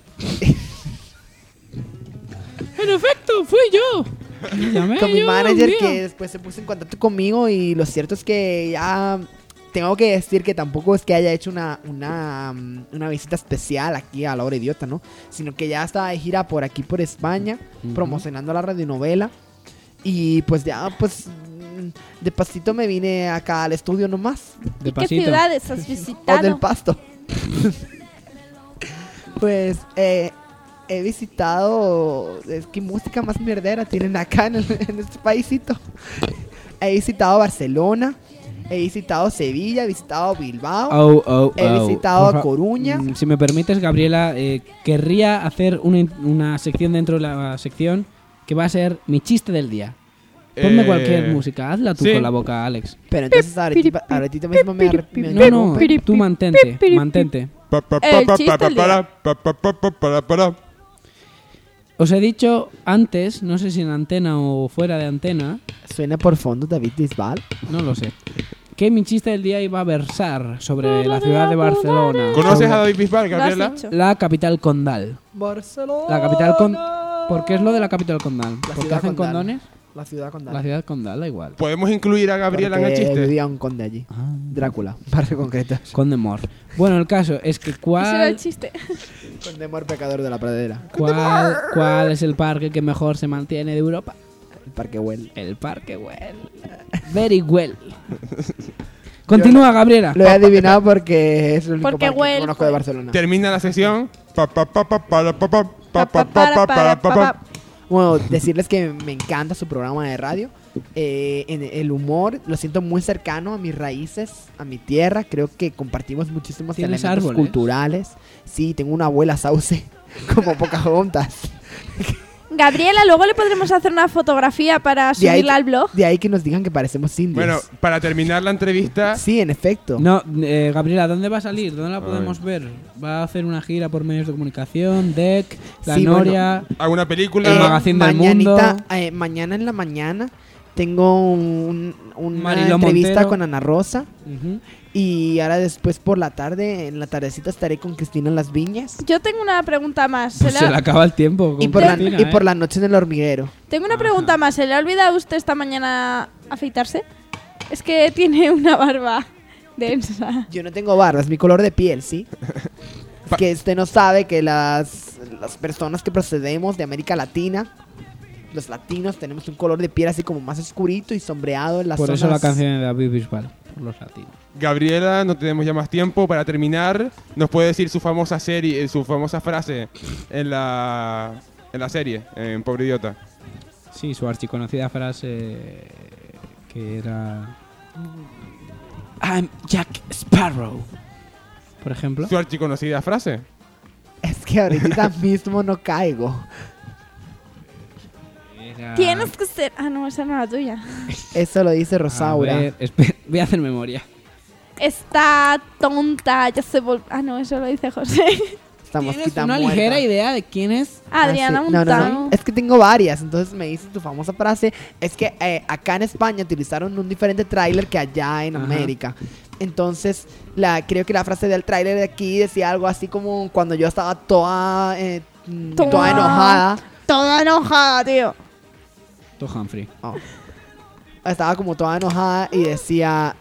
En efecto, fui yo. Me llamé Con mi yo, manager un día. que después se puso en contacto conmigo y lo cierto es que ya tengo que decir que tampoco es que haya hecho una visita especial aquí a La Hora Idiota, ¿no? Sino que ya estaba de gira por aquí, por España, Ujú. promocionando la radionovela. Y pues ya, pues de pasito me vine acá al estudio nomás. De ¿Y qué pasito. ciudades has O del visitado? Pasto. Pues he visitado. Es que música más mierdera tienen acá en este paísito. He visitado Barcelona. He visitado Sevilla. He visitado Bilbao. He visitado Por fa- Coruña. Si me permites, Gabriela, querría hacer una sección dentro de la sección que va a ser mi chiste del día. Ponme cualquier música, hazla tú sí. con la boca, Alex. Pero entonces ahorita mismo me No, no, interrumpe. tú mantente. El chiste del día. Os he dicho antes, no sé si en antena o fuera de antena, Suena por fondo David Bisbal. no lo sé, que mi chiste del día iba a versar sobre la ciudad de Barcelona. ¿Conoces sobre a David Bisbal, Lo Gabriela? has dicho. la capital condal. Barcelona. La capital ¿Por qué es lo de la capital condal? ¿Porque ciudad hacen condal. condones? La ciudad condal. La ciudad condal, da igual. ¿Podemos incluir a Gabriela en el Porque chiste? vivía un conde allí. Drácula, para ser concretos. Condemor. Bueno, el caso es que Ese era el ¿cuál chiste. Condemor pecador de la pradera. ¿cuál es el parque que mejor se mantiene de Europa? El Parque Güell. El Parque Güell. Very well. Continúa, Gabriela. Lo he adivinado porque es el único Porque parque que Güell conozco de fue. Barcelona. Termina la sesión. Bueno, decirles que me encanta su programa de radio. En el humor lo siento muy cercano a mis raíces, a mi tierra. Creo que compartimos muchísimos ¿Tienes elementos árboles? culturales. Sí, tengo una abuela sauce, como Pocahontas. Gabriela, luego le podremos hacer una fotografía para De ahí, subirla al blog. de ahí que nos digan que parecemos indios. Bueno, para terminar la entrevista, Sí, en efecto. No, Gabriela, ¿dónde va a salir? ¿Dónde la podemos ver? ¿Va a hacer una gira por medios de comunicación? DEC, La Sí, Noria. ¿alguna película? El magazine del mañanita, mundo. mañana en la mañana tengo una Mariló entrevista Montero. con Ana Rosa. Ujú. Y ahora después por la tarde, en la tardecita estaré con Cristina en las Viñas. Yo tengo una pregunta más. Pues se le acaba el tiempo. Y con por, Cristina, y por la noche en el hormiguero. Tengo una pregunta más. ¿Se le ha olvidado a usted esta mañana afeitarse? Es que tiene una barba densa. Yo no tengo barba, es mi color de piel, ¿sí? Es que usted no sabe que las personas que procedemos de América Latina, los latinos, tenemos un color de piel así como más oscurito y sombreado en las Por zonas... eso la canción de David Bisbal, por los latinos. Gabriela, no tenemos ya más tiempo. Para terminar, ¿nos puede decir su famosa serie, su famosa frase en la serie, en Pobre Idiota? Sí, su archiconocida frase que era... I'm Jack Sparrow. Por ejemplo. Su archiconocida frase. Es que ahorita mismo no caigo. Tienes que ser... Ah, no, esa no era tuya. Eso lo dice Rosaura. A ver, espera, voy a hacer memoria. Está tonta, ya se volvió... Ah, no, eso lo dice José. Esta ¿Tienes mosquita una muerta. ligera idea de quién es? Adriana Ah, sí. Montano. No. Es que tengo varias, entonces me dice tu famosa frase. Es que acá en España utilizaron un diferente tráiler que allá en Ajá. América. Entonces, creo que la frase del tráiler de aquí decía algo así como cuando yo estaba toda enojada. Toda enojada, tío. Tom Humphrey. Oh. Estaba como toda enojada y decía...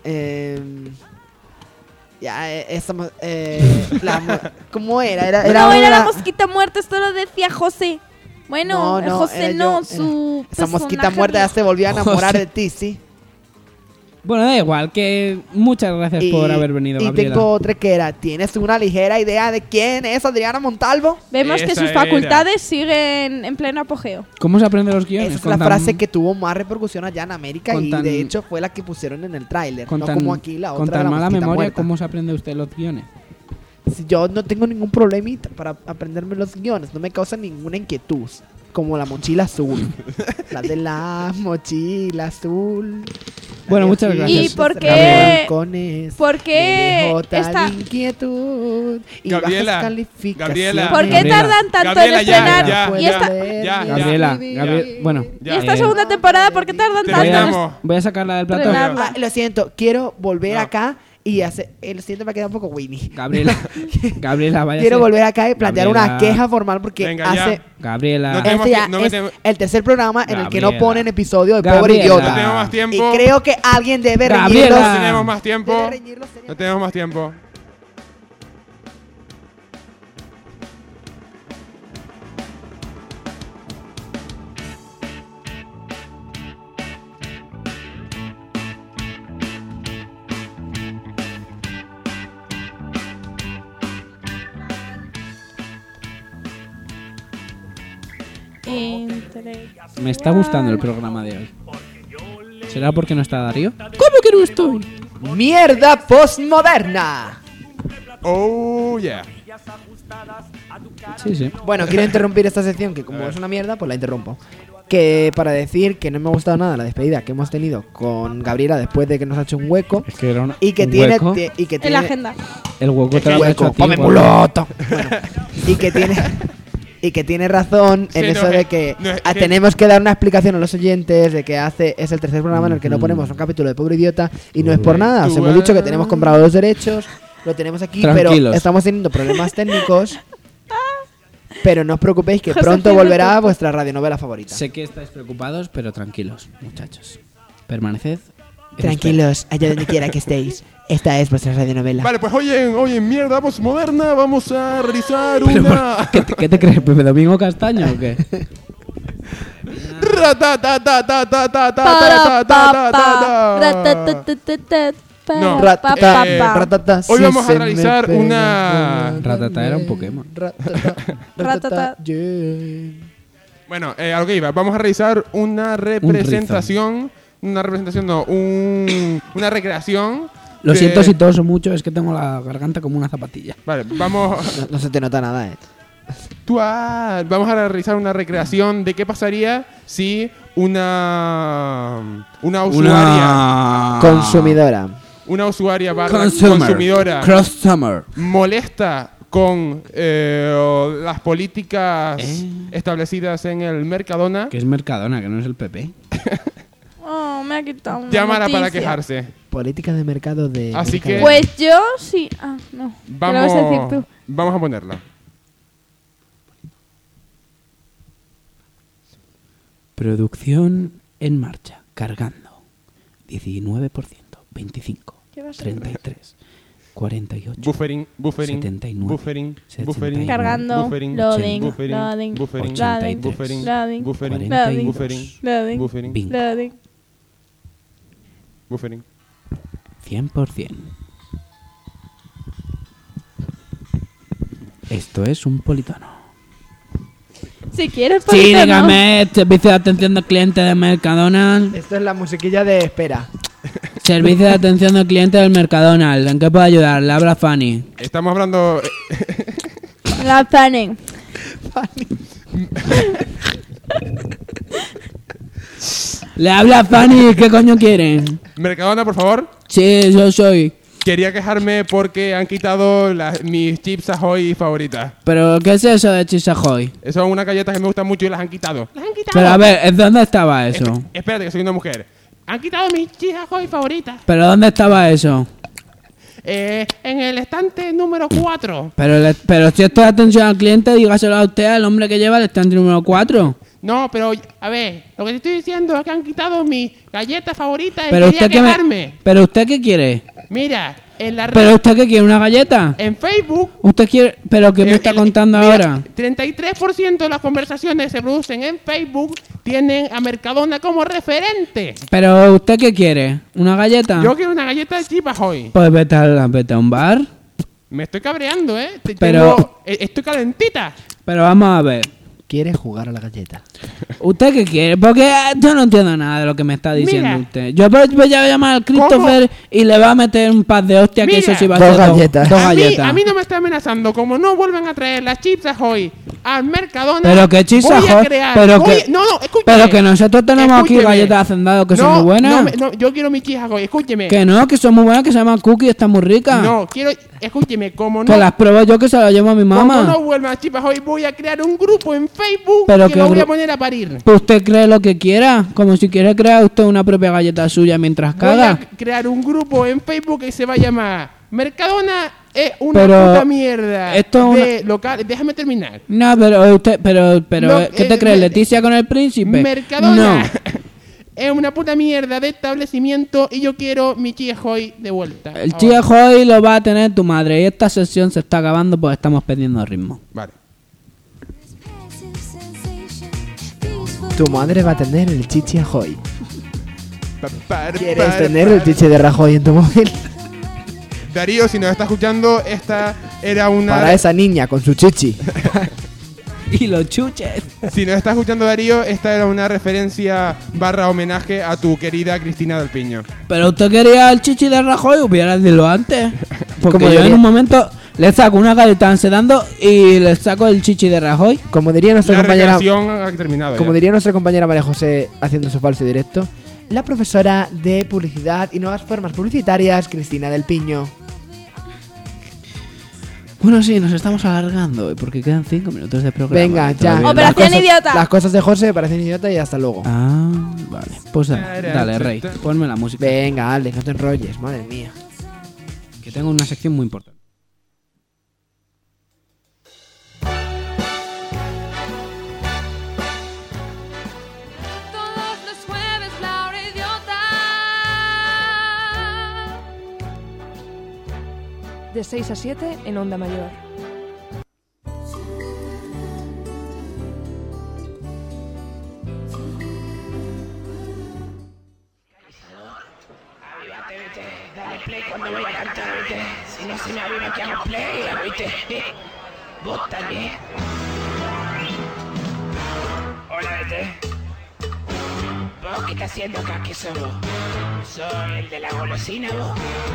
¿cómo era? Era no, era una- la mosquita muerta, esto lo decía José. Bueno, José era no, yo, su esa mosquita personaje muerta ya viejo. se volvió a enamorar José. de ti, sí. Bueno, da igual, que muchas gracias por haber venido, y Gabriela. tengo otra que era, ¿tienes una ligera idea de quién es Adriana Montalvo? Vemos que Esa sus era. facultades siguen en pleno apogeo. ¿Cómo se aprenden los guiones? Esa es Con la tan- frase que tuvo más repercusión allá en América con y tan- de hecho fue la que pusieron en el tráiler, con no tan- como aquí la otra Con de tan la mala mosquita memoria, muerta. ¿cómo se aprende usted los guiones? Si yo no tengo ningún problemita para aprenderme los guiones, no me causa ninguna inquietud. Como la mochila azul. La de la mochila azul. Bueno, muchas gracias. ¿Y por qué- Balcones, por me qué dejó tal esta- inquietud y Gabriela, bajas calificaciones. Gabriela. ¿Por qué Gabriela. tardan tanto Gabriela, en ya, estrenar? ya, y ya. esta, Gabriela, bueno. Ya. y esta Eh, segunda temporada, ¿por qué tardan tanto en Terminamos. Voy a sacarla del plato. estrenarla? Ah, lo siento, quiero volver No. acá y hacer. Lo siento, me queda un poco Winnie. Gabriela, Gabriela, vaya. Quiero volver acá y plantear una Gabriela. queja formal porque Venga, ya. hace. Gabriela. No tenemos Este ya que- no es metemos- el tercer programa en el que no Gabriela. ponen episodio de Gabriela. Pobre No Idiota. tenemos más Y tiempo. creo que alguien debe Gabriela. reñirlos. No tenemos más tiempo. Debe reñirlos seriamente. No tenemos más tiempo. Me está gustando el programa de hoy. ¿Será porque no está Darío? ¿Cómo que no estoy? Mierda postmoderna. Oh, yeah. Sí, sí. Bueno, quiero interrumpir esta sección que como es una mierda, pues la interrumpo. Que para decir que no me ha gustado nada la despedida que hemos tenido con Gabriela después de que nos ha hecho un hueco Es que era y que un tiene hueco. y que En tiene la agenda. El hueco te lo has hecho a ti, ¡Come guapo. muloto! Bueno, y que tiene razón en Sí, eso no, de que no, es que- tenemos que dar una explicación a los oyentes de que es el tercer programa en el que no ponemos un capítulo de Pobre Idiota y no es por nada. Os hemos dicho que tenemos comprado los derechos, lo tenemos aquí, pero Tranquilos. estamos teniendo problemas técnicos. Pero no os preocupéis que José pronto Pino volverá Tonto. vuestra radionovela favorita. Sé que estáis preocupados, pero tranquilos, muchachos. Permaneced. Tranquilos, allá donde quiera que estéis. Esta es vuestra radionovela. Vale, pues hoy en Mierda Postmoderna vamos a realizar una... ¿Qué te crees, Pepe Domingo Castaño o qué? No, Ratata, hoy sí vamos a se me realizar pega una- la Ratata era un Pokémon. Ratata, Bueno, a lo que iba, vamos a realizar una representación... Una representación, no, una recreación. Lo de- siento si toso mucho, es que tengo la garganta como una zapatilla. Vale, vamos... No se te nota nada, Vamos a realizar una recreación de qué pasaría si una usuaria Consumidora. una usuaria barra Consumer. consumidora Cross-summer. molesta con las políticas establecidas en el Mercadona, Que es Mercadona, que no es el PP. Oh, me ha quitado una llámala para noticia. quejarse. Política de mercado de. Así que- Pues yo sí. Ah, no. ¿Qué lo vas a decir tú? Vamos a ponerla. Producción en marcha. Cargando. 19%. 25. ¿Qué vas a 33. 48. Buffering, 79, buffering, 79, Cargando, buffering, loading, buffering, loading, buffering, loading, buffering, loading, buffering, loading, buffering, loading, buffering, Bingo. loading. buffering. 100%. Esto es un politono. Si quieres, Sí, politono. dígame, servicio de atención del cliente de Mercadona. Esto es la musiquilla de espera. Servicio de atención al cliente del Mercadona. ¿En qué puedo ayudar? Le habla Fanny. Estamos hablando... La Fanny. Le habla Fanny. ¿Qué coño quieren? Mercadona, por favor. Sí, yo soy. Quería quejarme porque han quitado mis Chips Ahoy favoritas. ¿Pero qué es eso de Chips Ahoy? Son unas galletas que me gustan mucho y las han quitado. ¡Las han quitado! Pero a ver, ¿dónde estaba eso? Espérate, que soy una mujer. Han quitado mis Chips Ahoy favoritas. ¿Pero dónde estaba eso? En el estante número 4. Pero si esto es atención al cliente, dígaselo a usted, al hombre que lleva el estante número 4. No, pero, a ver, lo que te estoy diciendo es que han quitado mis galletas favoritas y Pero quería usted quejarme. ¿Pero usted qué quiere? Mira, en la red... ¿Pero usted qué quiere? ¿Una galleta? En Facebook... ¿Usted quiere...? ¿Pero qué me está contando mira, ahora? 33% de las conversaciones que se producen en Facebook tienen a Mercadona como referente. ¿Pero usted qué quiere? ¿Una galleta? Yo quiero una galleta de Chips Ahoy. Pues vete a un bar. Me estoy cabreando, ¿eh? Pero- Estoy calentita. Pero vamos a ver. Quiere jugar a la galleta. ¿Usted qué quiere? Porque yo no entiendo nada de lo que me está diciendo Mira. usted. Yo voy a llamar al Christopher y le va a meter un par de hostias que Mira. eso sí va a Dos ser galletas. dos A galletas. mí no me está amenazando. Como no vuelvan a traer las Chips Ahoy al Mercadona, Pero que Chips voy a Ahoy, crear... pero voy- que- No, escúcheme. Pero que nosotros tenemos aquí Escúcheme. galletas hacendadas que son muy buenas. No, yo quiero mis Chips Ahoy. Escúcheme. Que son muy buenas, que se llaman cookies, están muy ricas. No, quiero... Escúcheme, como no... Que las pruebo yo, que se las llevo a mi Como mamá. no vuelvan las Chips Ahoy, voy a crear un grupo en Facebook Pero que que lo voy a gru- poner a parir. Pues usted cree lo que quiera, como si quiere crear usted una propia galleta suya mientras Voy a caga. crear un grupo en Facebook que se va a llamar Mercadona es una Pero puta mierda esto es de local. Déjame terminar. No, pero usted, pero, Lo- ¿qué te crees? ¿Leticia con el príncipe? Mercadona No. es una puta mierda de establecimiento y yo quiero mi Chips Ahoy de vuelta. El Ahora. Chips Ahoy lo va a tener tu madre y esta sesión se está acabando porque estamos perdiendo ritmo. Vale. Tu madre va a tener el chichi Ahoy. Pa- ¿Quieres pa- tener el chichi de Rajoy en tu móvil? Darío, si nos está escuchando, esta era una... Para esa niña con su chichi. Y los chuches. Si nos está escuchando Darío, esta era una referencia / homenaje a tu querida Cristina del Piño. Pero usted quería el chichi de Rajoy, hubiera decirlo antes. Porque Como yo en diría- un momento le saco una galleta sedando y le saco el chichi de Rajoy. Como diría nuestra La compañera, recreación ha terminado como ya. diría nuestra compañera María José haciendo su falso directo, la profesora de publicidad y nuevas formas publicitarias, Cristina del Piño. Bueno, sí, nos estamos alargando porque quedan 5 minutos de programa. Venga, y ya. todavía no. Operación Las cosas- Idiota. Las cosas de José, Operación Idiota y hasta luego. Ah, vale. Pues dale, Rey, ponme la música. Venga, Alex, no te enrolles, madre mía. Que tengo una sección muy importante. Todos los jueves la hora idiota. De 6 a 7 en Onda Mayor. Dale play cuando voy a cantar, ¿viste? Si no se me aviva que hago play, ¿viste? Vos también. Hola, ¿viste? ¿Vos qué estás haciendo acá? ¿Qué sos vos? ¿Sos el de la golosina, vos?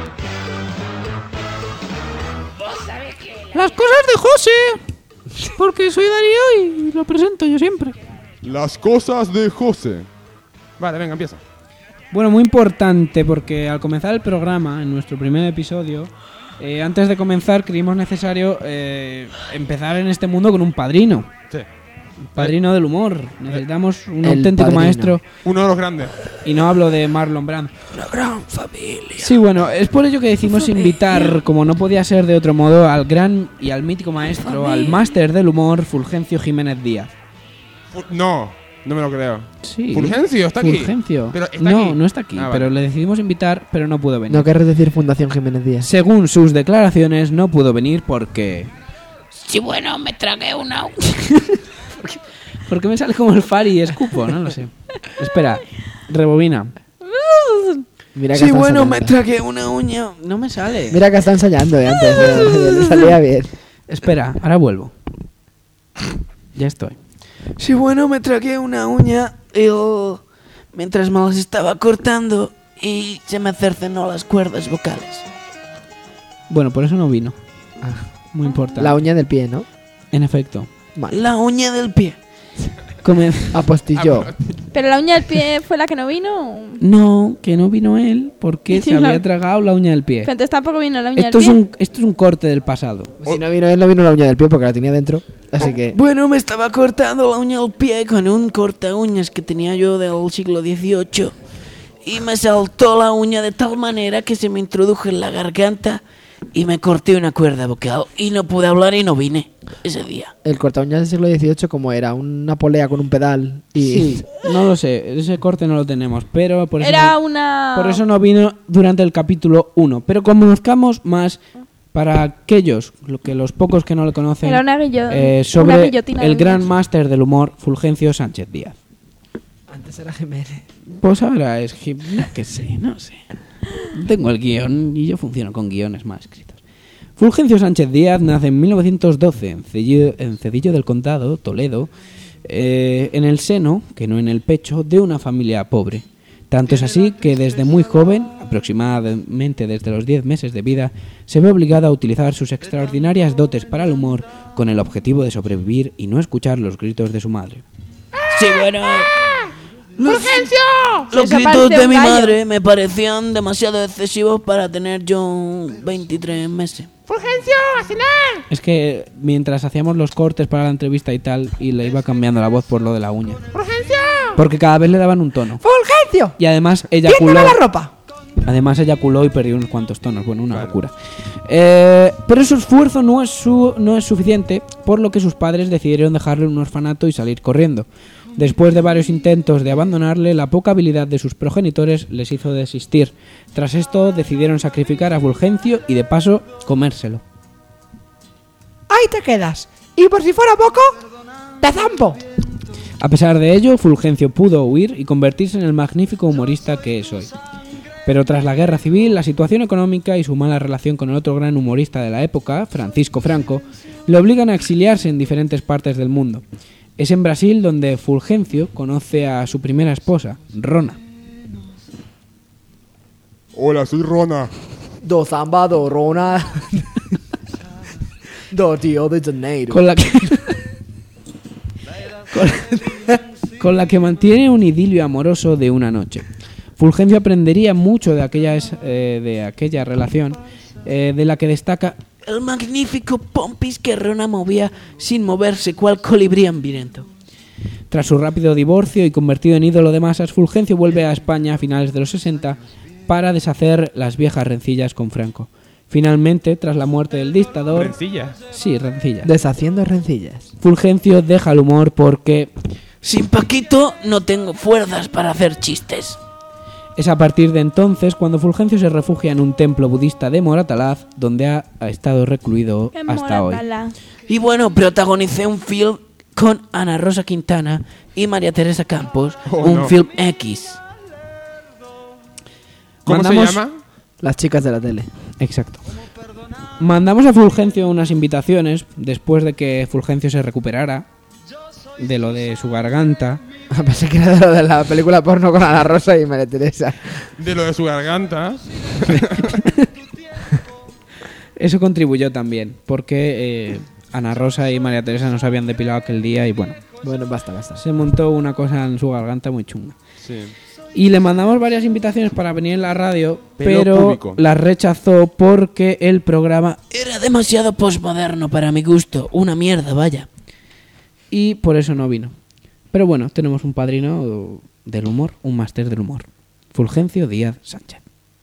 ¿Vos sabés que Las cosas de José. Porque soy Darío y lo presento yo siempre. Las cosas de José. Vale, venga, empieza. Bueno, muy importante porque al comenzar el programa, en nuestro primer episodio, antes de comenzar creímos necesario empezar en este mundo con un padrino. Sí. Padrino del humor. Necesitamos un El auténtico padrino. maestro. Uno de los grandes. Y no hablo de Marlon Brando. Una gran familia. Sí, bueno, es por ello que decidimos invitar, como no podía ser de otro modo, al gran y al mítico maestro, al máster del humor, Fulgencio Jiménez Díaz. No me lo creo. Sí. Fulgencio, está aquí. Fulgencio. Pero está no, aquí. no está aquí, Ah, pero vale. le decidimos invitar, pero no pudo venir. No querrás decir Fundación Jiménez Díaz. Según sus declaraciones, no pudo venir porque... Sí, bueno, me tragué una... Porque me sale como el Fari y escupo, no lo sé. Espera, rebobina. Mira que Sí, está bueno, ensayando. me tragué una uña. No me sale. Mira que está ensayando antes, le salía bien. Espera, ahora vuelvo. Ya estoy. Sí, bueno, me tragué una uña mientras me las estaba cortando y se me cercenó las cuerdas vocales. Bueno, por eso no vino. Muy importante. La uña del pie, ¿no? En efecto. Vale. La uña del pie. Apostilló. ¿Pero la uña del pie fue la que no vino? No, que no vino él porque se había tragado la uña del pie. Pero entonces tampoco vino la uña Esto del pie. esto es un corte del pasado. Si no vino él, no vino la uña del pie porque la tenía dentro. Así que... Bueno, me estaba cortando la uña del pie con un corta uñas que tenía yo del siglo XVIII. Y me saltó la uña de tal manera que se me introdujo en la garganta y me corté una cuerda vocal. Y no pude hablar y no vine ese día. El corta uñas del siglo XVIII, ¿cómo era? Una polea con un pedal y... Sí, no lo sé. Ese corte no lo tenemos, pero por eso, Era una... por eso no vino durante el capítulo 1. Pero conozcamos más para aquellos, los pocos que no lo conocen, Era una una sobre guillotina el de gran uñas. máster del humor, Fulgencio Sánchez Díaz. Antes era Jiménez. Pues ahora es que sé, no sé. Tengo el guión y yo funciono con guiones más escritos. Fulgencio Sánchez Díaz nace en 1912 en Cedillo del Condado, Toledo, en el seno, que no en el pecho, de una familia pobre. Tanto es así que desde muy joven, aproximadamente desde los 10 meses de vida, se ve obligado a utilizar sus extraordinarias dotes para el humor con el objetivo de sobrevivir y no escuchar los gritos de su madre. Sí, bueno... ¡Fulgencio! Los Eso gritos parece de un mi gallo. madre me parecían demasiado excesivos para tener yo 23 meses. ¡Fulgencio, a cenar! Es que mientras hacíamos los cortes para la entrevista y tal, y le iba cambiando la voz por lo de la uña. ¡Fulgencio! Porque cada vez le daban un tono. ¡Fulgencio! Y además eyaculó. ¡Tiéndeme la ropa! Además eyaculó y perdió unos cuantos tonos. Bueno, una locura. Pero su esfuerzo no es suficiente, por lo que sus padres decidieron dejarle en un orfanato y salir corriendo. Después de varios intentos de abandonarle, la poca habilidad de sus progenitores les hizo desistir. Tras esto, decidieron sacrificar a Fulgencio y de paso comérselo. ¡Ahí te quedas! Y por si fuera poco, te zampo. A pesar de ello, Fulgencio pudo huir y convertirse en el magnífico humorista que es hoy. Pero tras la guerra civil, la situación económica y su mala relación con el otro gran humorista de la época, Francisco Franco, le obligan a exiliarse en diferentes partes del mundo. Es en Brasil donde Fulgencio conoce a su primera esposa, Rona. Hola, soy Rona. Do zamba, do rona. Do Río de Janeiro. Con la que mantiene un idilio amoroso de una noche. Fulgencio aprendería mucho de aquella relación, de la que destaca El magnífico pompis que Rona movía sin moverse cual colibrí hambriento. Tras su rápido divorcio y convertido en ídolo de masas, Fulgencio vuelve a España a finales de los 60 para deshacer las viejas rencillas con Franco. Finalmente, tras la muerte del dictador... ¿Rencillas? Sí, rencillas. Deshaciendo rencillas. Fulgencio deja el humor porque... Sin Paquito no tengo fuerzas para hacer chistes. Es a partir de entonces cuando Fulgencio se refugia en un templo budista de Moratalaz, donde ha estado recluido hasta hoy. Y bueno, protagonicé un film con Ana Rosa Quintana y María Teresa Campos, un film X. ¿Cómo se llama? Las chicas de la tele. Exacto. Mandamos a Fulgencio unas invitaciones después de que Fulgencio se recuperara de lo de su garganta. Pensé que era de lo de la película porno con Ana Rosa y María Teresa. De lo de su garganta. Eso contribuyó también, porque Ana Rosa y María Teresa no se habían depilado aquel día y bueno. Bueno, basta. Se montó una cosa en su garganta muy chunga. Sí. Y le mandamos varias invitaciones para venir en la radio, Pelo pero público. las rechazó porque el programa Era demasiado posmoderno para mi gusto, una mierda, vaya. y por eso no vino. Pero bueno, tenemos un padrino del humor, un máster del humor. Fulgencio Díaz Sánchez.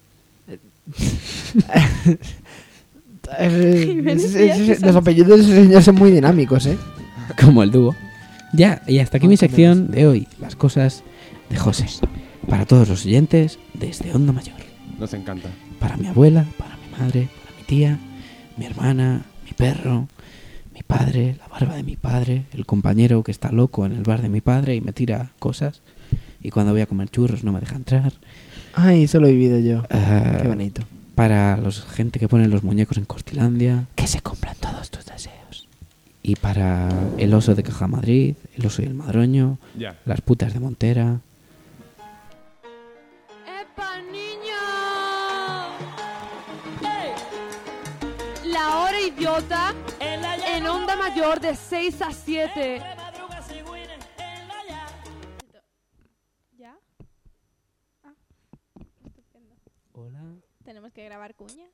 Los apellidos de ese señor son muy dinámicos, ¿eh? Como el dúo. Ya, y hasta aquí mi sección de hoy, las cosas de José. Para todos los oyentes, desde Onda Mayor. Nos encanta. Para mi abuela, para mi madre, para mi tía, mi hermana, mi perro, mi padre, la barba de mi padre, el compañero que está loco en el bar de mi padre y me tira cosas. Y cuando voy a comer churros no me deja entrar. Ay, eso lo he vivido yo. Qué bonito. Para la gente que pone los muñecos en Cortilandia. Que se cumplan todos tus deseos. Y para el oso de Caja Madrid, el oso y el madroño, Ya. las putas de Montera. Epa, niño. idiota en onda mayor de 6 a 7. ¿Ya? Ah, estupendo. Hola. Tenemos que grabar cuñas.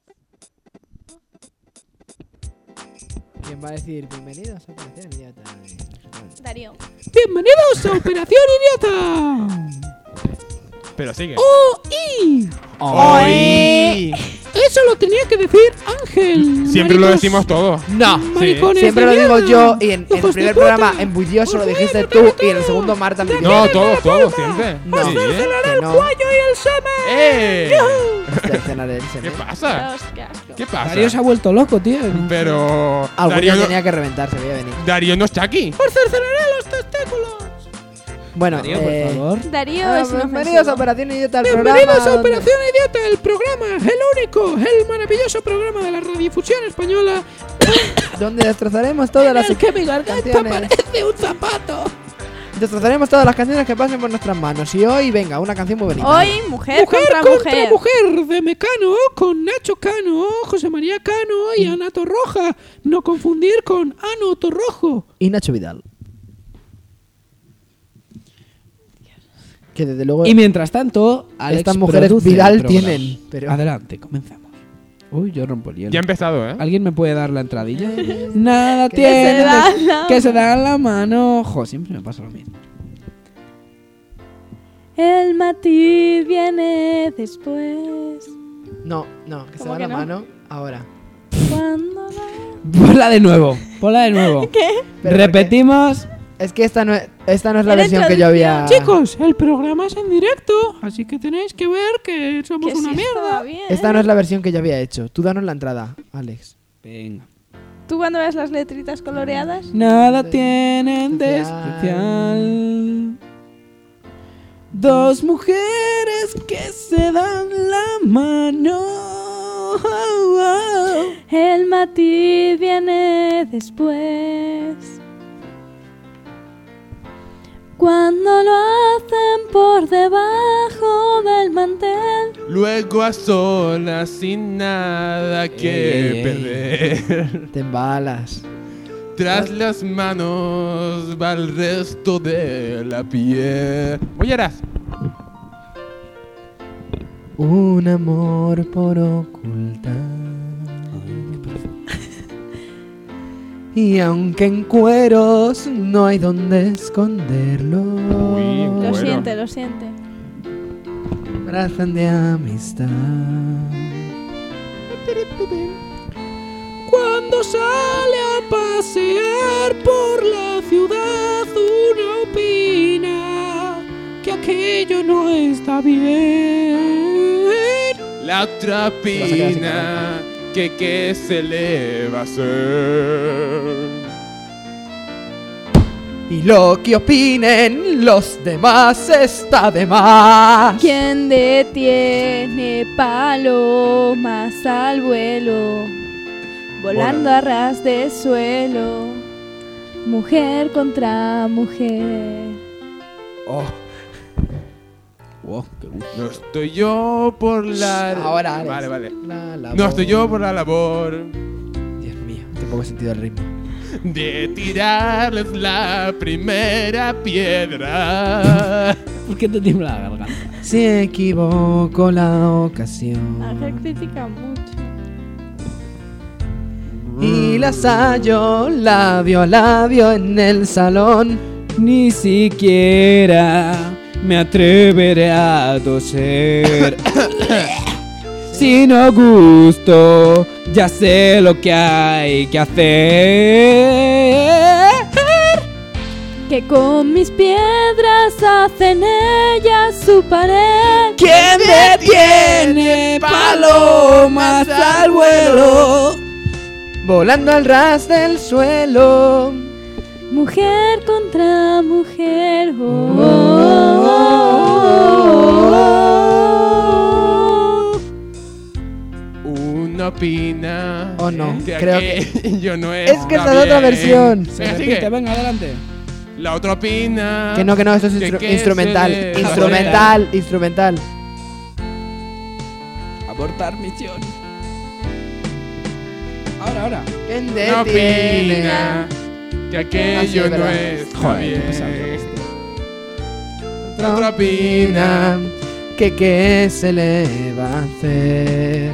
¿Quién va a decir bienvenidos a Operación Idiota? Darío. ¡Bienvenidos a Operación Idiota! Pero sigue. ¡Oh-i! ¡Oí! Eso lo tenía que decir Ángel. Siempre lo maricos. decimos todo. No, Maricones siempre de lo digo mierda. yo y en el Hijos de primer puta. programa en Bullioso lo dijiste tú y en el segundo Marta me dijo. No, todos, siempre. No. Sí, ¿eh? Que no. ¡Cuello y el semen! ¡Eh! Cercenaré el ¿Qué semen. pasa? Dios, qué asco. ¿Qué pasa? Darío se ha vuelto loco, tío. Pero... Algún Darío día no, tenía que reventar, se veía venir. Darío no está aquí. ¡Os cercenaré los testículos! Bueno, Darío, por favor. Darío es bienvenidos a inofensivo. Operación Idiota, el Bienvenidos programa a donde- Operación Idiota, el programa, el único, el maravilloso programa de la radiodifusión española donde destrozaremos todas las en el que mi garganta canciones. parece un zapato. Destrozaremos todas las canciones que pasen por nuestras manos. Y hoy, venga, una canción muy bonita. Hoy, mujer contra mujer de Mecano con Nacho Cano, José María Cano y Ana Torroja. No confundir con Ano Torrojo. Y Nacho Vidal. Que desde luego Y mientras tanto, Alex estas mujeres produce Vidal el programa. tienen. Pero Adelante, comenzamos. Uy, yo rompo el hielo. Ya ha empezado, ¿eh? ¿Alguien me puede dar la entradilla? Nada Que tiene se dan la que se dan la mano. Jo, siempre me pasa lo mismo. El matiz viene después. no, que se ¿Cómo da que la no? mano ahora. Cuando Ponla de nuevo. Ponla de nuevo. ¿Qué? Pero porque- Repetimos. Es que esta no es la Era versión que yo había. Chicos, el programa es en directo, así que tenéis que ver que somos Que una sí estaba mierda. bien. Esta no es la versión que yo había hecho. Tú danos la entrada, Alex. Venga. ¿Tú cuando ves las letritas coloreadas? Nada tienen de Especial. especial. Dos mujeres que se dan la mano. El matiz viene después. Cuando lo hacen por debajo del mantel. Luego a solas sin nada que Ey. perder. Te embalas. Tras las manos va el resto de la piel. Oyeras. Un amor por ocultar. Y aunque en cueros no hay donde esconderlo. Uy, en Lo cuero. siente, lo siente. Abrazan de amistad. Cuando sale a pasear por la ciudad, uno opina que aquello no está bien. La otra pina que qué se le va a hacer. Y lo que opinen los demás está de más. ¿Quién detiene palomas al vuelo? Volando a ras de suelo. Mujer contra mujer. Oh, Wow, qué gusto. No estoy yo por la... ahora, Alex. Vale. La No estoy yo por la labor Dios mío, qué poco sentido el ritmo. de tirarles la primera piedra. ¿Por qué te tiembla la garganta? Si equivoco la ocasión Ángel critica mucho. y las hallo labio a labio en el salón. Ni siquiera me atreveré a toser. Si no gusto, ya sé lo que hay que hacer. Que con mis piedras hacen ellas su pared. ¿Quién detiene palomas al vuelo? Volando al ras del suelo. Mujer contra mujer. Una opina. Oh, no, que creo aquello no Es que esta es otra versión. Se Venga, repite, sigue. venga, adelante. La otra opina. Que no, esto es que instrumental. se le- Instrumental. Abortar misión. Ahora. ¿Quién No detiene? opina que aquello Así, no ¿verdad? es Joder, bien. No Otro opina que qué se le va a hacer.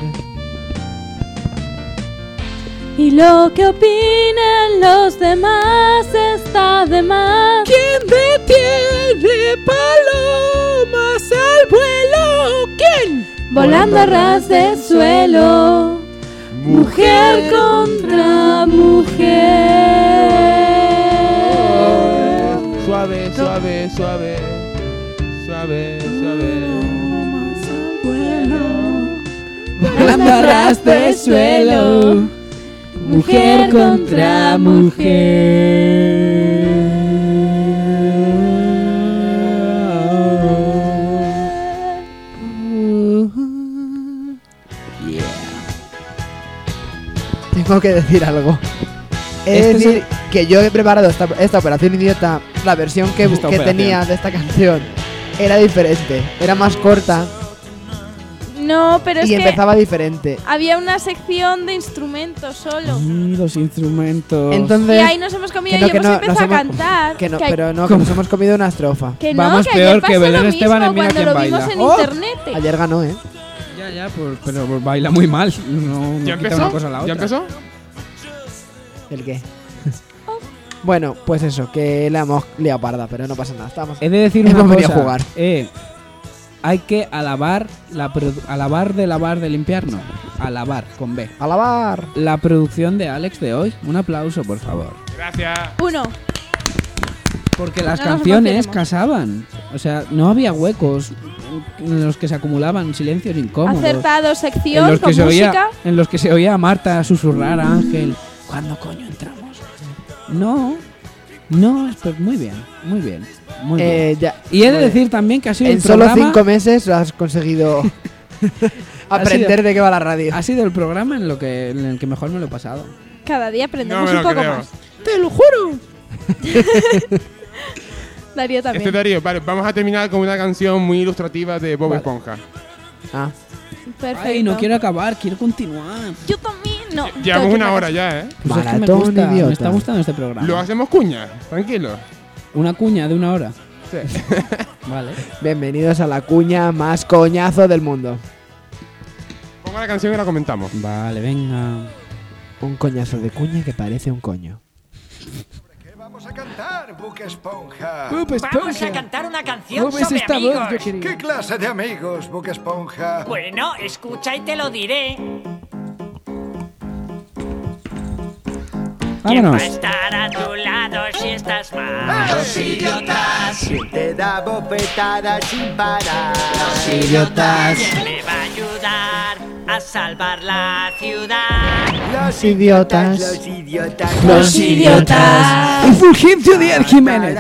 Y lo que opinen los demás está de más. ¿Quién detiene palomas al vuelo? ¿Quién? Volando a ras de suelo, mujer contra mujer. Suave, suave, suave. Suave, suave. Volando a ras de suelo. Mujer contra mujer. Tengo que decir algo. Es Este decir, que yo he preparado esta operación idiota, la versión que Esta operación. tenía de esta canción era diferente, era más corta No, pero es y que empezaba diferente. había una sección de instrumentos solo. Los instrumentos. Entonces, Y ahí nos hemos comido y hemos empezado a cantar. que no, que, pero no, que nos hemos comido una estrofa. que Vamos no, que peor ayer que pasó Belén lo Esteban mismo en Mira cuando quién lo baila. vimos en ¡Oh! internet. Ayer ganó, ¿eh? Ya, pero baila muy mal. No, ¿Ya quita empezó? una cosa a la otra. ¿Ya empezó? ¿El qué? Bueno, pues eso, que le hemos liado parda, pero no pasa nada. He de decir Hemos una venido cosa. a jugar. Hay que alabar alabar de lavar de limpiar, no. Alabar con B. ¡Alabar! La producción de Alex de hoy. Un aplauso, por favor. Gracias. Uno. Porque las No nos canciones emocionemos. casaban. O sea, no había huecos en los que se acumulaban silencios incómodos. Acertado, sección en los con que se música. oía, en los que se oía a Marta susurrar a Ángel. ¿Cuándo coño entramos? No, pues muy bien, muy bien, muy bien. Ya, Y he de decir también que ha sido en el solo programa, 5 meses has conseguido aprender de qué va la radio. ha sido el programa en el que mejor me lo he pasado. Cada día No aprendemos me un lo poco creo. más. ¡Te lo juro! Darío también. Darío, vale, vamos a terminar con una canción muy ilustrativa de Bob Vale. Esponja. Ah, Perfecto. Ay, no quiero acabar, quiero continuar. Yo también, no. Llevamos tengo que una hora ir a ya, ¿eh? Pues es que me Maratón gusta, idiota. me está gustando este programa. Lo hacemos cuña, tranquilo. Una cuña de 1 hora. Sí. Vale. bienvenidos a la cuña más coñazo del mundo. Ponga la canción y la comentamos. Vale, venga. Un coñazo de cuña que parece un coño. Vamos a cantar, Bob Esponja. Vamos a cantar una canción ¿Cómo ves sobre esta voz, amigos. yo querido? ¿Qué clase de amigos, Bob Esponja? Bueno, escucha y te lo diré. ¿Quién va a Vámonos. estar a tu lado si estás mal? Los idiotas. ¿Quién te da bofetadas sin parar? Los idiotas. ¿Quién le va a ayudar a salvar la ciudad? Los idiotas. Los idiotas. Los idiotas. Y Fulgencio Díaz Jiménez.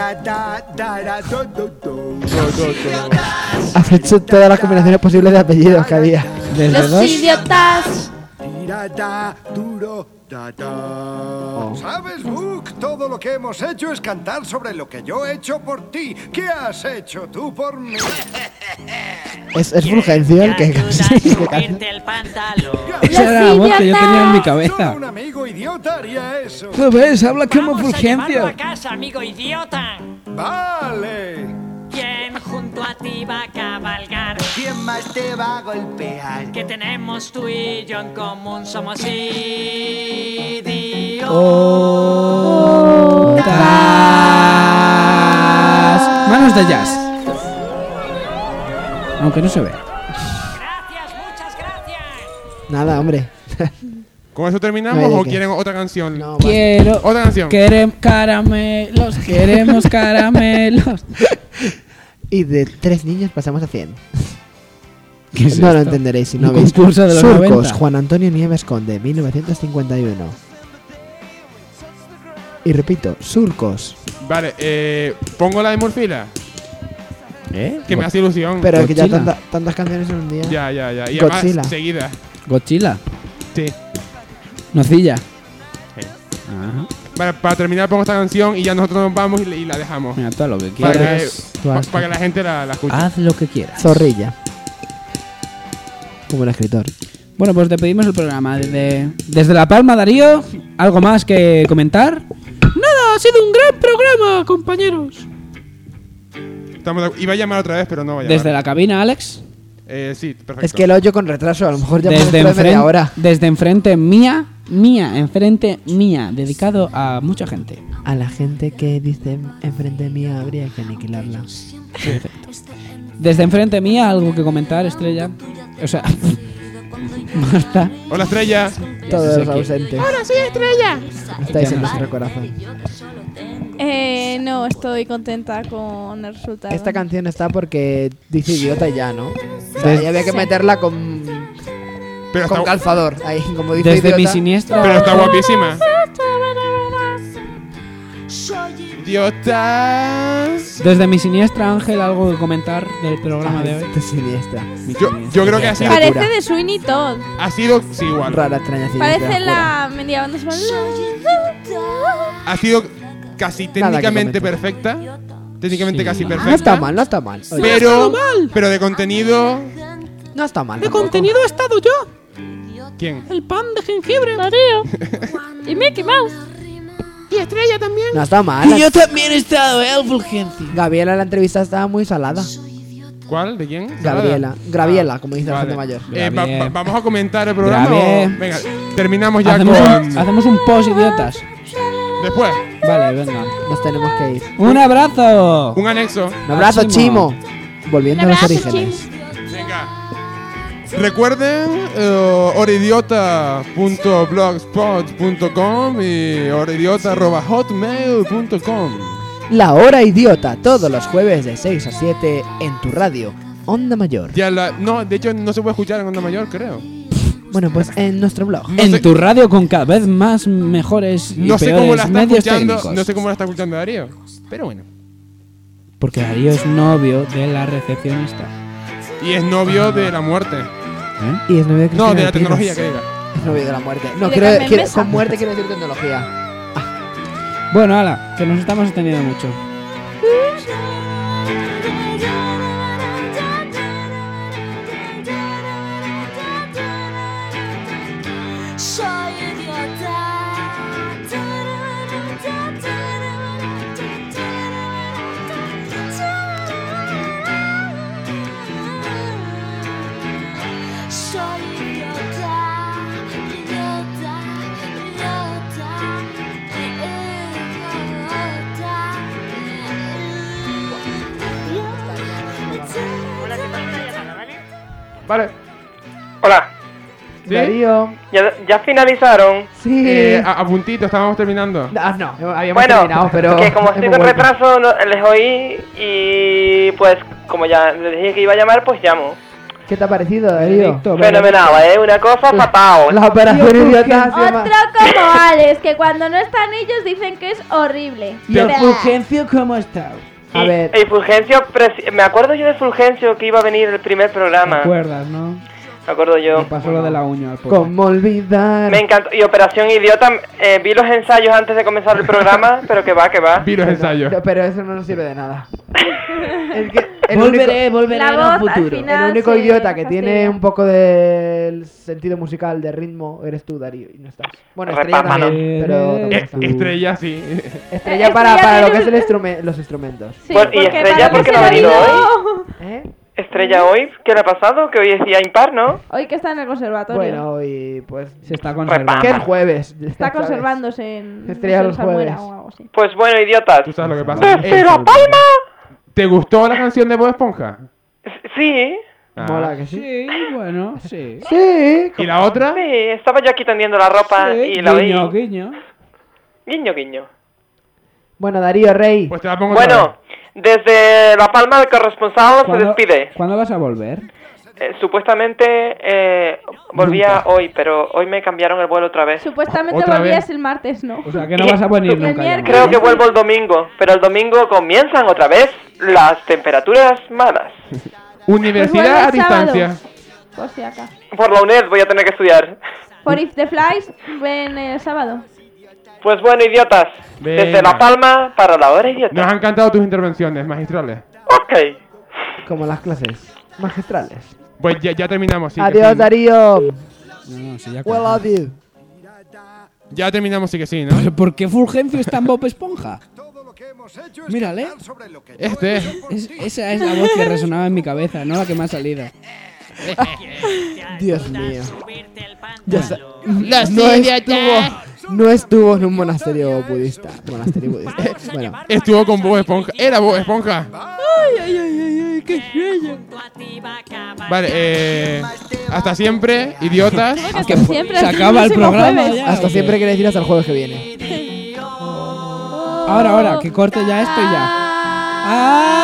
Has hecho todas las combinaciones posibles de apellidos que había. Desde Los dos. idiotas. Tirada, duro, da. ¿Sabes, Book? Todo lo que hemos hecho es cantar sobre lo que yo he hecho por ti. ¿Qué has hecho tú por mí? Es Fulgencio el que Ayuda a que canta. subirte el pantalón. Esa era la voz que yo tenía en mi Solo cabeza. un amigo idiota haría eso. ¿Lo ves? Habla como Vamos a llevarlo Fulgencio. a casa, amigo idiota. Vale. ¿Quién junto a ti va a cabalgar? ¿Quién más te va a golpear? Que tenemos tú y yo en común, somos idiotas. Manos de jazz. Aunque no se ve. Gracias, muchas gracias. Nada, hombre. ¿Con eso terminamos Vaya o que- quieren otra canción? No, basta. Quiero. Otra canción. Queremos caramelos. Queremos caramelos. Y de 3 niños pasamos a 100. ¿Qué es No lo esto? entenderéis si Un no veis. concurso de los Surcos, 90. Juan Antonio Nieves Conde, 1951. Y repito, Surcos. Vale, pongo la de Morfila, que me hace ilusión. Pero que ya Godzilla. tantas canciones en un día. Ya. Y Godzilla. además, seguida. Godzilla. Sí. Nocilla. Sí. Ajá. Vale, para terminar pongo esta canción y ya nosotros nos vamos y la dejamos. Mira, todo lo que Para quieras. que la gente la escuche. Haz lo que quieras. Zorrilla. Como el escritor. Bueno, pues despedimos el programa. Desde La Palma, Darío, ¿algo más que comentar? Nada, ha sido un gran programa, compañeros. Iba a llamar otra vez, pero no va a llamar. Desde la cabina, Alex. Sí, perfecto. Es que lo oyo con retraso, a lo mejor ya Desde de media hora. Desde enfrente mía, enfrente mía, dedicado a mucha gente. A la gente que dice enfrente mía habría que aniquilarla. Perfecto. Desde enfrente mía, ¿algo que comentar, Estrella? O sea, Marta. Hola, Estrella. Todos los ausentes. Ahora sí, Estrella. Estáis en nuestro corazón. No, estoy contenta con el resultado. Esta canción está porque dice idiota y ya, ¿no? O sea, ya había que meterla con calzador. Ahí, como dice Desde idiota. mi siniestra. Pero está guapísima. Idiotas. Desde mi siniestra, Ángel, ¿algo que comentar del programa de hoy? De siniestra. Yo creo que ha sido... Parece de Sweeney Todd. Ha sido... Sí, igual. Rara, extraña siniestra. Parece la media banda sonora. Ha sido casi técnicamente perfecta. Técnicamente casi perfecta. No está mal, no está mal. Oye, Pero de contenido... no está mal. De tampoco. contenido he estado yo. ¿Quién? El pan de jengibre. Darío. Y Mickey Mouse. Y Estrella también. No está mal. Y yo también he estado, Fulgencio. Gabriela, la entrevista estaba muy salada. ¿Cuál? ¿De quién? Graviela, como dice la Vale. gente mayor. ¿Vamos a comentar el programa Gravier. o...? Venga, terminamos ya Hacemos un post, idiotas. Después. Vale, venga. Nos tenemos que ir. ¡Un abrazo! Un anexo. Un abrazo, Chimo. Volviendo a los orígenes. Venga. Recuerden horidiota.blogspot.com y horidiota@hotmail.com. La Hora Idiota, todos los jueves de 6 a 7 en tu radio, Onda Mayor. No, de hecho no se puede escuchar en Onda Mayor, creo. Bueno, pues en nuestro blog. En tu radio con cada vez más mejores y No sé cómo la peores está medios escuchando, técnicos. no sé cómo la está escuchando Darío, pero bueno. Porque Darío es novio de la recepcionista. Y es novio de la muerte. Y es novio de No, Cristina de la Espinos. tecnología, que diga. Es novio de la muerte. No, Y de quiero, Carmen quiero- Mesa. con muerte quiero decir tecnología. Bueno, ala, que nos estamos extendiendo mucho. Soy idiota. Soy idiota, idiota, Vale. Hola. ¿Sí? Darío. ¿Ya finalizaron? Sí. A puntito, estábamos terminando. No, habíamos Bueno, terminado, pero. que como estoy hemos con vuelto. retraso, les oí y pues como ya les dije que iba a llamar, pues llamo. ¿Qué te ha parecido, Darío? Fenomenal, una cosa fatal. La operación idiota se llama. Otro como Alex, que cuando no están ellos dicen que es horrible. ¿Y el Fulgencio cómo está? A ver. Y Fulgencio, me acuerdo yo de Fulgencio que iba a venir el primer ¿Te programa. acuerdas, no? Me acuerdo yo. Me pasó lo de la uña al pobre. ¿Cómo olvidar? Me encantó. Y Operación Idiota, vi los ensayos antes de comenzar el programa, pero que va. Vi los ensayos. No, pero eso no nos sirve de nada. Es que el Volveré La en el voz al futuro. final El único se idiota que tiene fastidia. un poco del sentido musical, de ritmo, eres tú, Darío, y no estás. Bueno, Estrella Repámano. también, pero tampoco está. Estrella, sí. Estrella para lo que es los instrumentos. Sí, Bueno, ¿y porque Estrella para por qué que no ha se venido venido. ¿Eh? Estrella hoy, ¿qué le ha pasado? Que hoy es día impar, ¿no? Hoy que está en el conservatorio. Bueno, y pues. Se está conservando. Que es jueves. Está ¿sabes? conservándose en Estrella no sé, los Salmuera jueves. o algo así. Pues bueno, idiotas. ¿Tú sabes lo que pasa? ¡Desde La Palma! ¿Te gustó la canción de Bob Esponja? Sí. Mola que sí. Sí, bueno, sí. Sí. ¿Y la otra? Sí, estaba yo aquí tendiendo la ropa Sí, y la guiño, oí. guiño. Guiño, guiño. Bueno, Darío Rey. Pues te la pongo otra Bueno, desde La Palma el corresponsal se ¿Cuándo- despide. ¿Cuándo vas a volver? Supuestamente volvía Nunca. hoy, pero hoy me cambiaron el vuelo otra vez. Supuestamente ¿Otra volvías vez? el martes, ¿no? O sea, que no vas a venir El nunca. ya, miércoles. Creo que vuelvo el domingo, pero el domingo comienzan otra vez las temperaturas malas. vez. Universidad Pues vuelve a el sábado. distancia. Por si acá. Por la UNED voy a tener que estudiar. Por If the Flies, ven el sábado. Pues bueno, idiotas. Venga. Desde La Palma para la hora idiota. Nos han encantado tus intervenciones magistrales. Ok. Como las clases magistrales. Pues ya terminamos. Sí, que Adiós, sí. Darío. No, sí, ya We love you. Ya terminamos, sí que sí, ¿no? ¿Por qué Fulgencio está en Bob Esponja? Mírale. Esa es la voz que resonaba en mi cabeza, no la que me ha salido. Dios mío. Ya está. Los No estuvo en un monasterio budista. Bueno. Estuvo con Bob Esponja. Era Bob Esponja. Ay, qué sueño. Vale, hasta siempre, idiotas. Hasta siempre, se hasta acaba el próximo programa jueves. ya. Hasta siempre quiere decir hasta el jueves que viene. Ahora, que corte ya esto y ya.